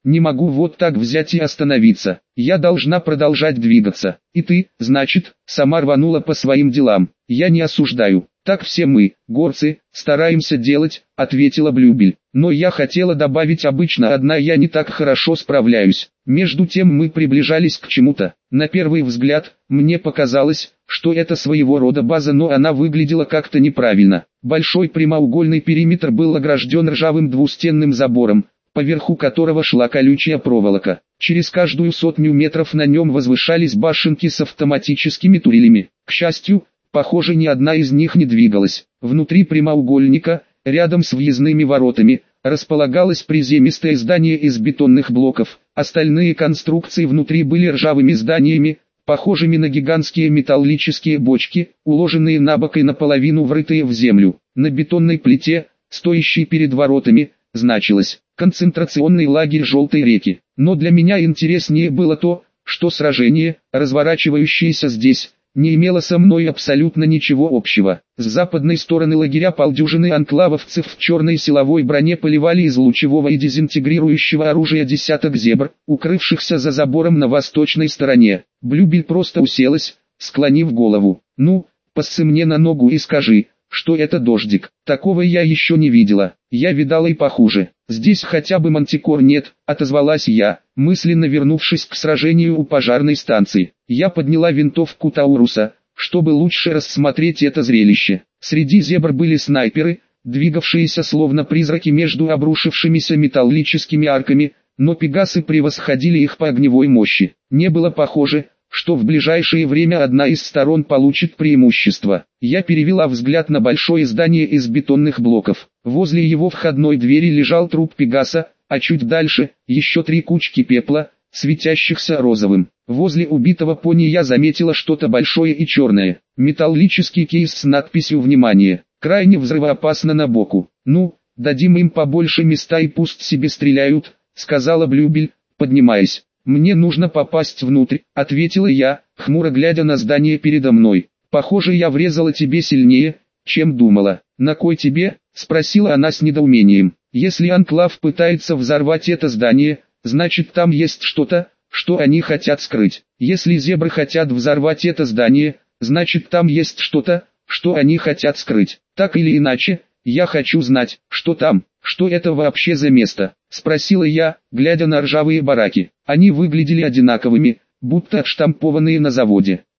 Не могу вот так взять и остановиться. Я должна продолжать двигаться. И ты, значит, сама рванула по своим делам. Я не осуждаю. Так все мы, горцы, стараемся делать, ответила Блюбель. Но я хотела добавить, обычно одна я не так хорошо справляюсь. Между тем мы приближались к чему-то. На первый взгляд, мне показалось, что это своего рода база, но она выглядела как-то неправильно. Большой прямоугольный периметр был огражден ржавым двустенным забором, поверху которого шла колючая проволока. Через каждую сотню метров на нем возвышались башенки с автоматическими турелями. К счастью, похоже, ни одна из них не двигалась. Внутри прямоугольника, рядом с въездными воротами, располагалось приземистое здание из бетонных блоков. Остальные конструкции внутри были ржавыми зданиями, похожими на гигантские металлические бочки, уложенные на бок и наполовину врытые в землю. На бетонной плите, стоящей перед воротами, значилось «Концентрационный лагерь Желтой реки». Но для меня интереснее было то, что сражение, разворачивающееся здесь, не имело со мной абсолютно ничего общего. С западной стороны лагеря полдюжины анклавовцев в черной силовой броне поливали из лучевого и дезинтегрирующего оружия десяток зебр, укрывшихся за забором на восточной стороне. Блюбель просто уселась, склонив голову. «Ну, поссы мне на ногу и скажи, что это дождик. Такого я еще не видела. Я видала и похуже. Здесь хотя бы мантикор нет», — отозвалась я, мысленно вернувшись к сражению у пожарной станции. Я подняла винтовку Тауруса, чтобы лучше рассмотреть это зрелище. Среди зебр были снайперы, двигавшиеся словно призраки между обрушившимися металлическими арками, но пегасы превосходили их по огневой мощи. Не было похоже, что в ближайшее время одна из сторон получит преимущество. Я перевела взгляд на большое здание из бетонных блоков. Возле его входной двери лежал труп пегаса, а чуть дальше еще три кучки пепла, светящихся розовым. Возле убитого пони я заметила что-то большое и черное. Металлический кейс с надписью «Внимание!» Крайне взрывоопасно на боку. «Ну, дадим им побольше места и пусть себе стреляют», — сказала Блюбель, поднимаясь. «Мне нужно попасть внутрь», — ответила я, хмуро глядя на здание передо мной. «Похоже, я врезала тебе сильнее, чем думала». «На кой тебе?» — спросила она с недоумением. «Если анклав пытается взорвать это здание, значит там есть что-то, что они хотят скрыть. Если зебры хотят взорвать это здание, значит там есть что-то, что они хотят скрыть. Так или иначе, я хочу знать, что там, что это вообще за место», — спросила я, глядя на ржавые бараки. Они выглядели одинаковыми, будто отштампованные на заводе.